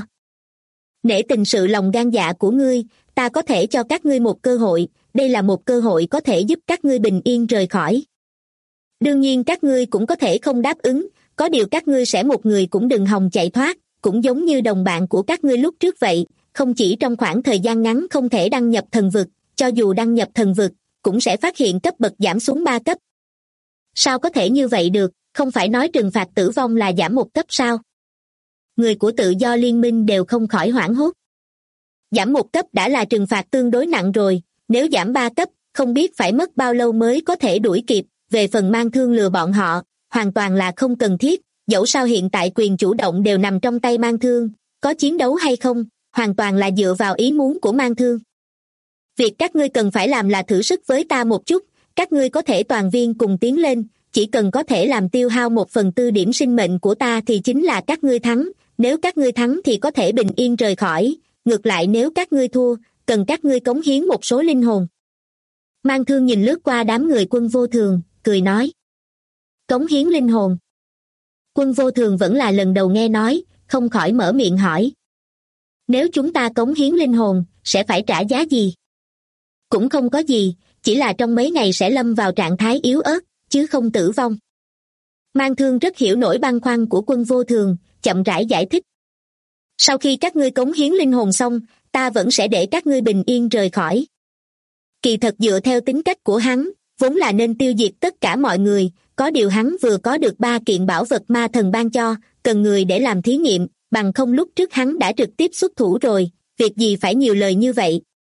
Nể tình sự lòng gan dạ của ngươi, ta có thể cho các ngươi một cơ hội, đây là một cơ hội có thể giúp các ngươi bình yên rời khỏi. Đương nhiên các ngươi cũng có thể không đáp ứng, có điều các ngươi sẽ một người cũng đừng hòng chạy thoát, cũng giống như đồng bạn của các ngươi lúc trước vậy, không chỉ trong khoảng thời gian ngắn không thể đăng nhập thần vực, cho dù đăng nhập thần vực, cũng sẽ phát hiện cấp bậc giảm xuống 3 cấp. Sao có thể như vậy được, không phải nói trừng phạt tử vong là giảm 1 cấp sao? Người của tự do liên minh đều không khỏi hoảng hốt. Giảm 1 cấp đã là trừng phạt tương đối nặng rồi, nếu giảm 3 cấp, không biết phải mất bao lâu mới có thể đuổi kịp, về phần Mang Thương lừa bọn họ, hoàn toàn là không cần thiết, dẫu sao hiện tại quyền chủ động đều nằm trong tay Mang Thương, có chiến đấu hay không, hoàn toàn là dựa vào ý muốn của Mang Thương. Việc các ngươi cần phải làm là thử sức với ta một chút, các ngươi có thể toàn viên cùng tiến lên, chỉ cần có thể làm tiêu hao 1/4 điểm sinh mệnh của ta thì chính là các ngươi thắng, nếu các ngươi thắng thì có thể bình yên rời khỏi, ngược lại nếu các ngươi thua, cần các ngươi cống hiến một số linh hồn. Mang Thương nhìn lướt qua đám người Quân Vô Thường, cười nói. Cống hiến linh hồn. Quân Vô Thường vẫn là lần đầu nghe nói, không khỏi mở miệng hỏi. Nếu chúng ta cống hiến linh hồn, sẽ phải trả giá gì? Cũng không có gì, chỉ là trong mấy ngày sẽ lâm vào trạng thái yếu ớt, chứ không tử vong. Mang Thương rất hiểu nỗi băn khoăn của Quân Vô Thường, chậm rãi giải thích. Sau khi các ngươi cống hiến linh hồn xong, ta vẫn sẽ để các ngươi bình yên rời khỏi. Kỳ thật dựa theo tính cách của hắn, vốn là nên tiêu diệt tất cả mọi người, có điều hắn vừa có được 3 kiện bảo vật ma thần ban cho, cần người để làm thí nghiệm, bằng không lúc trước hắn đã trực tiếp xuất thủ rồi, việc gì phải nhiều lời như vậy.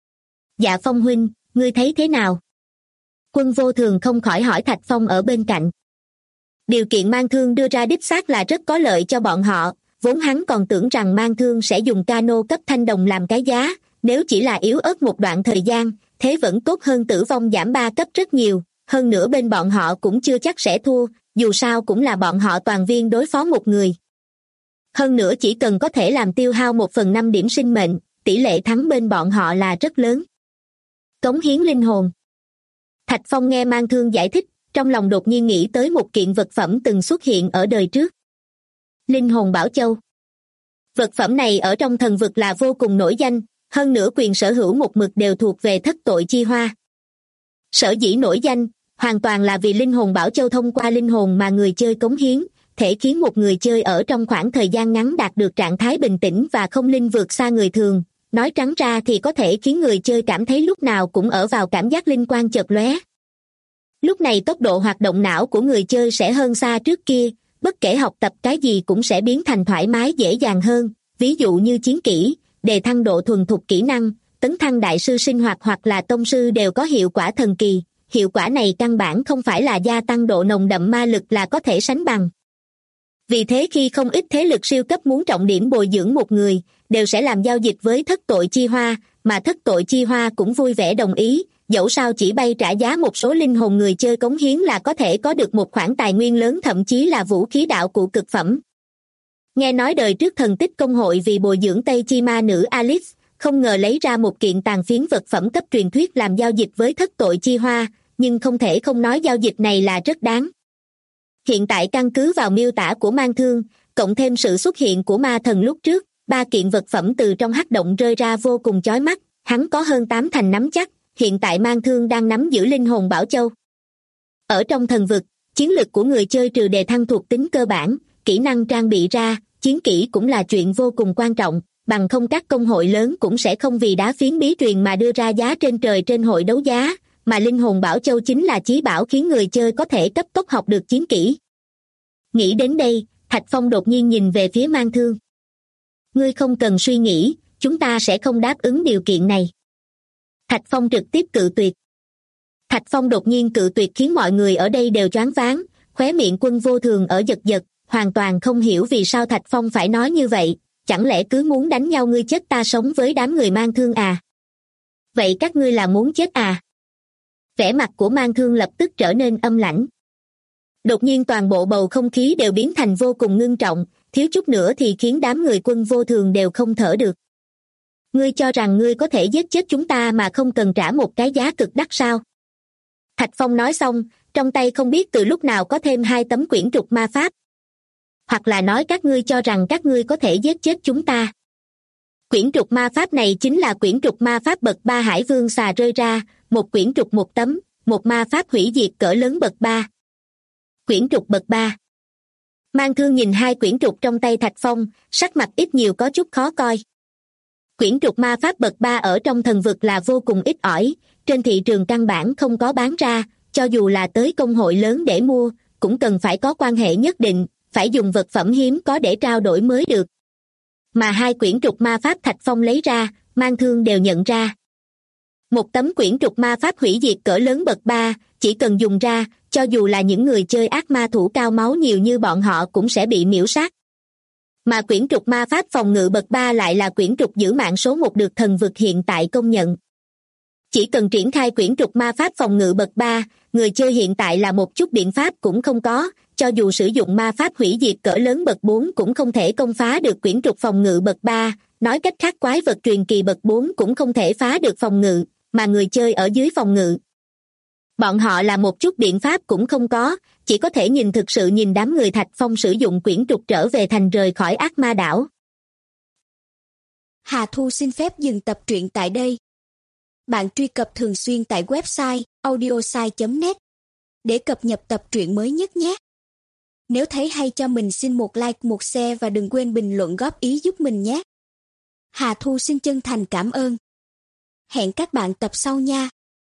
Dạ Phong huynh, ngươi thấy thế nào? Quân Vô Thường không khỏi hỏi Thạch Phong ở bên cạnh. Điều kiện Mang Thương đưa ra đích xác là rất có lợi cho bọn họ, vốn hắn còn tưởng rằng Mang Thương sẽ dùng cano cấp thanh đồng làm cái giá, nếu chỉ là yếu ớt một đoạn thời gian, thế vẫn tốt hơn tử vong giảm 3 cấp rất nhiều, hơn nữa bên bọn họ cũng chưa chắc sẽ thua, dù sao cũng là bọn họ toàn viên đối phó một người. Hơn nữa chỉ cần có thể làm tiêu hao 1/5 điểm sinh mệnh, tỷ lệ thắng bên bọn họ là rất lớn. Cống hiến linh hồn. Thạch Phong nghe Mang Thương giải thích, trong lòng đột nhiên nghĩ tới một kiện vật phẩm từng xuất hiện ở đời trước. Linh hồn bảo châu. Vật phẩm này ở trong thần vực là vô cùng nổi danh, hơn nữa quyền sở hữu một mực đều thuộc về Thất Tội Chi Hoa. Sở dĩ nổi danh, hoàn toàn là vì linh hồn Bảo Châu thông qua linh hồn mà người chơi cống hiến, thể khiến một người chơi ở trong khoảng thời gian ngắn đạt được trạng thái bình tĩnh và không linh vượt xa người thường. Nói trắng ra thì có thể khiến người chơi cảm thấy lúc nào cũng ở vào cảm giác linh quang chợt lóe. Lúc này tốc độ hoạt động não của người chơi sẽ hơn xa trước kia, bất kể học tập cái gì cũng sẽ biến thành thoải mái dễ dàng hơn, ví dụ như chiến kỹ, đề thăng độ thuần thục kỹ năng, tấn thăng đại sư sinh hoạt hoặc là tông sư đều có hiệu quả thần kỳ. Hiệu quả này căn bản không phải là gia tăng độ nồng đậm ma lực là có thể sánh bằng. Vì thế khi không ít thế lực siêu cấp muốn trọng điểm bồi dưỡng một người, đều sẽ làm giao dịch với thất tội chi hoa, mà thất tội chi hoa cũng vui vẻ đồng ý, dẫu sao chỉ bay trả giá một số linh hồn người chơi cống hiến là có thể có được một khoản tài nguyên lớn, thậm chí là vũ khí đạo cụ cực phẩm. Nghe nói đời trước thần tích công hội vì bồi dưỡng Tây Chi ma nữ Alice, không ngờ lấy ra một kiện tàn phiến vật phẩm cấp truyền thuyết làm giao dịch với thất tội chi hoa, nhưng không thể không nói giao dịch này là rất đáng. Hiện tại căn cứ vào miêu tả của Mang Thương, cộng thêm sự xuất hiện của ma thần lúc trước, 3 kiện vật phẩm từ trong hắc động rơi ra vô cùng chói mắt, hắn có hơn 8 thành nắm chắc, hiện tại Mang Thương đang nắm giữ linh hồn Bảo Châu. Ở trong thần vực, chiến lực của người chơi trừ đề thăng thuộc tính cơ bản, kỹ năng trang bị ra, chiến kỹ cũng là chuyện vô cùng quan trọng, bằng không các công hội lớn cũng sẽ không vì đá phiến bí truyền mà đưa ra giá trên trời trên hội đấu giá, mà linh hồn Bảo Châu chính là chí bảo khiến người chơi có thể cấp tốc học được chiến kỹ. Nghĩ đến đây, Thạch Phong đột nhiên nhìn về phía Mang Thương. Ngươi không cần suy nghĩ, chúng ta sẽ không đáp ứng điều kiện này. Thạch Phong trực tiếp cự tuyệt. Thạch Phong đột nhiên cự tuyệt khiến mọi người ở đây đều choáng váng, khóe miệng Quân Vô Thường ở giật giật, hoàn toàn không hiểu vì sao Thạch Phong phải nói như vậy, chẳng lẽ cứ muốn đánh nhau ngươi chết ta sống với đám người Mang Thương à? Vậy các ngươi là muốn chết à? Vẻ mặt của Mang Thương lập tức trở nên âm lãnh. Đột nhiên toàn bộ bầu không khí đều biến thành vô cùng ngưng trọng, thiếu chút nữa thì khiến đám người Quân Vô Thường đều không thở được. Ngươi cho rằng ngươi có thể giết chết chúng ta mà không cần trả một cái giá cực đắt sao? Thạch Phong nói xong, trong tay không biết từ lúc nào có thêm 2 tấm quyển trục ma pháp. Hoặc là nói các ngươi cho rằng các ngươi có thể giết chết chúng ta. Quyển trục ma pháp này chính là quyển trục ma pháp bậc 3 Hải Vương xà rơi ra, một quyển trục 1 tấm, một ma pháp hủy diệt cỡ lớn bậc 3. Quyển trục bậc 3. Mang Thương nhìn 2 quyển trục trong tay Thạch Phong, sắc mặt ít nhiều có chút khó coi. Quyển trục ma pháp bậc 3 ở trong thần vực là vô cùng ít ỏi, trên thị trường căn bản không có bán ra, cho dù là tới công hội lớn để mua, cũng cần phải có quan hệ nhất định, phải dùng vật phẩm hiếm có để trao đổi mới được. Mà 2 quyển trục ma pháp Thạch Phong lấy ra, Mang Thương đều nhận ra. Một tấm quyển trục ma pháp hủy diệt cỡ lớn bậc 3, chỉ cần dùng ra, cho dù là những người chơi ác ma thủ cao máu nhiều như bọn họ cũng sẽ bị miễu sát. Mà quyển trục ma pháp phòng ngự bậc 3 lại là quyển trục giữ mạng số 1 được thần vực hiện tại công nhận. Chỉ cần triển khai quyển trục ma pháp phòng ngự bậc 3, người chơi hiện tại là một chút biện pháp cũng không có, cho dù sử dụng ma pháp hủy diệt cỡ lớn bậc 4 cũng không thể công phá được quyển trục phòng ngự bậc 3, nói cách khác quái vật truyền kỳ bậc 4 cũng không thể phá được phòng ngự, mà người chơi ở dưới phòng ngự. Bọn họ là một chút biện pháp cũng không có, chỉ có thể thực sự nhìn đám người Thạch Phong sử dụng quyển trục trở về thành rời khỏi ác ma đảo. Hà Thu xin phép dừng tập truyện tại đây. Bạn truy cập thường xuyên tại website audiosai.net để cập nhật tập truyện mới nhất nhé. Nếu thấy hay cho mình xin một like, một share và đừng quên bình luận góp ý giúp mình nhé. Hà Thu xin chân thành cảm ơn. Hẹn các bạn tập sau nha.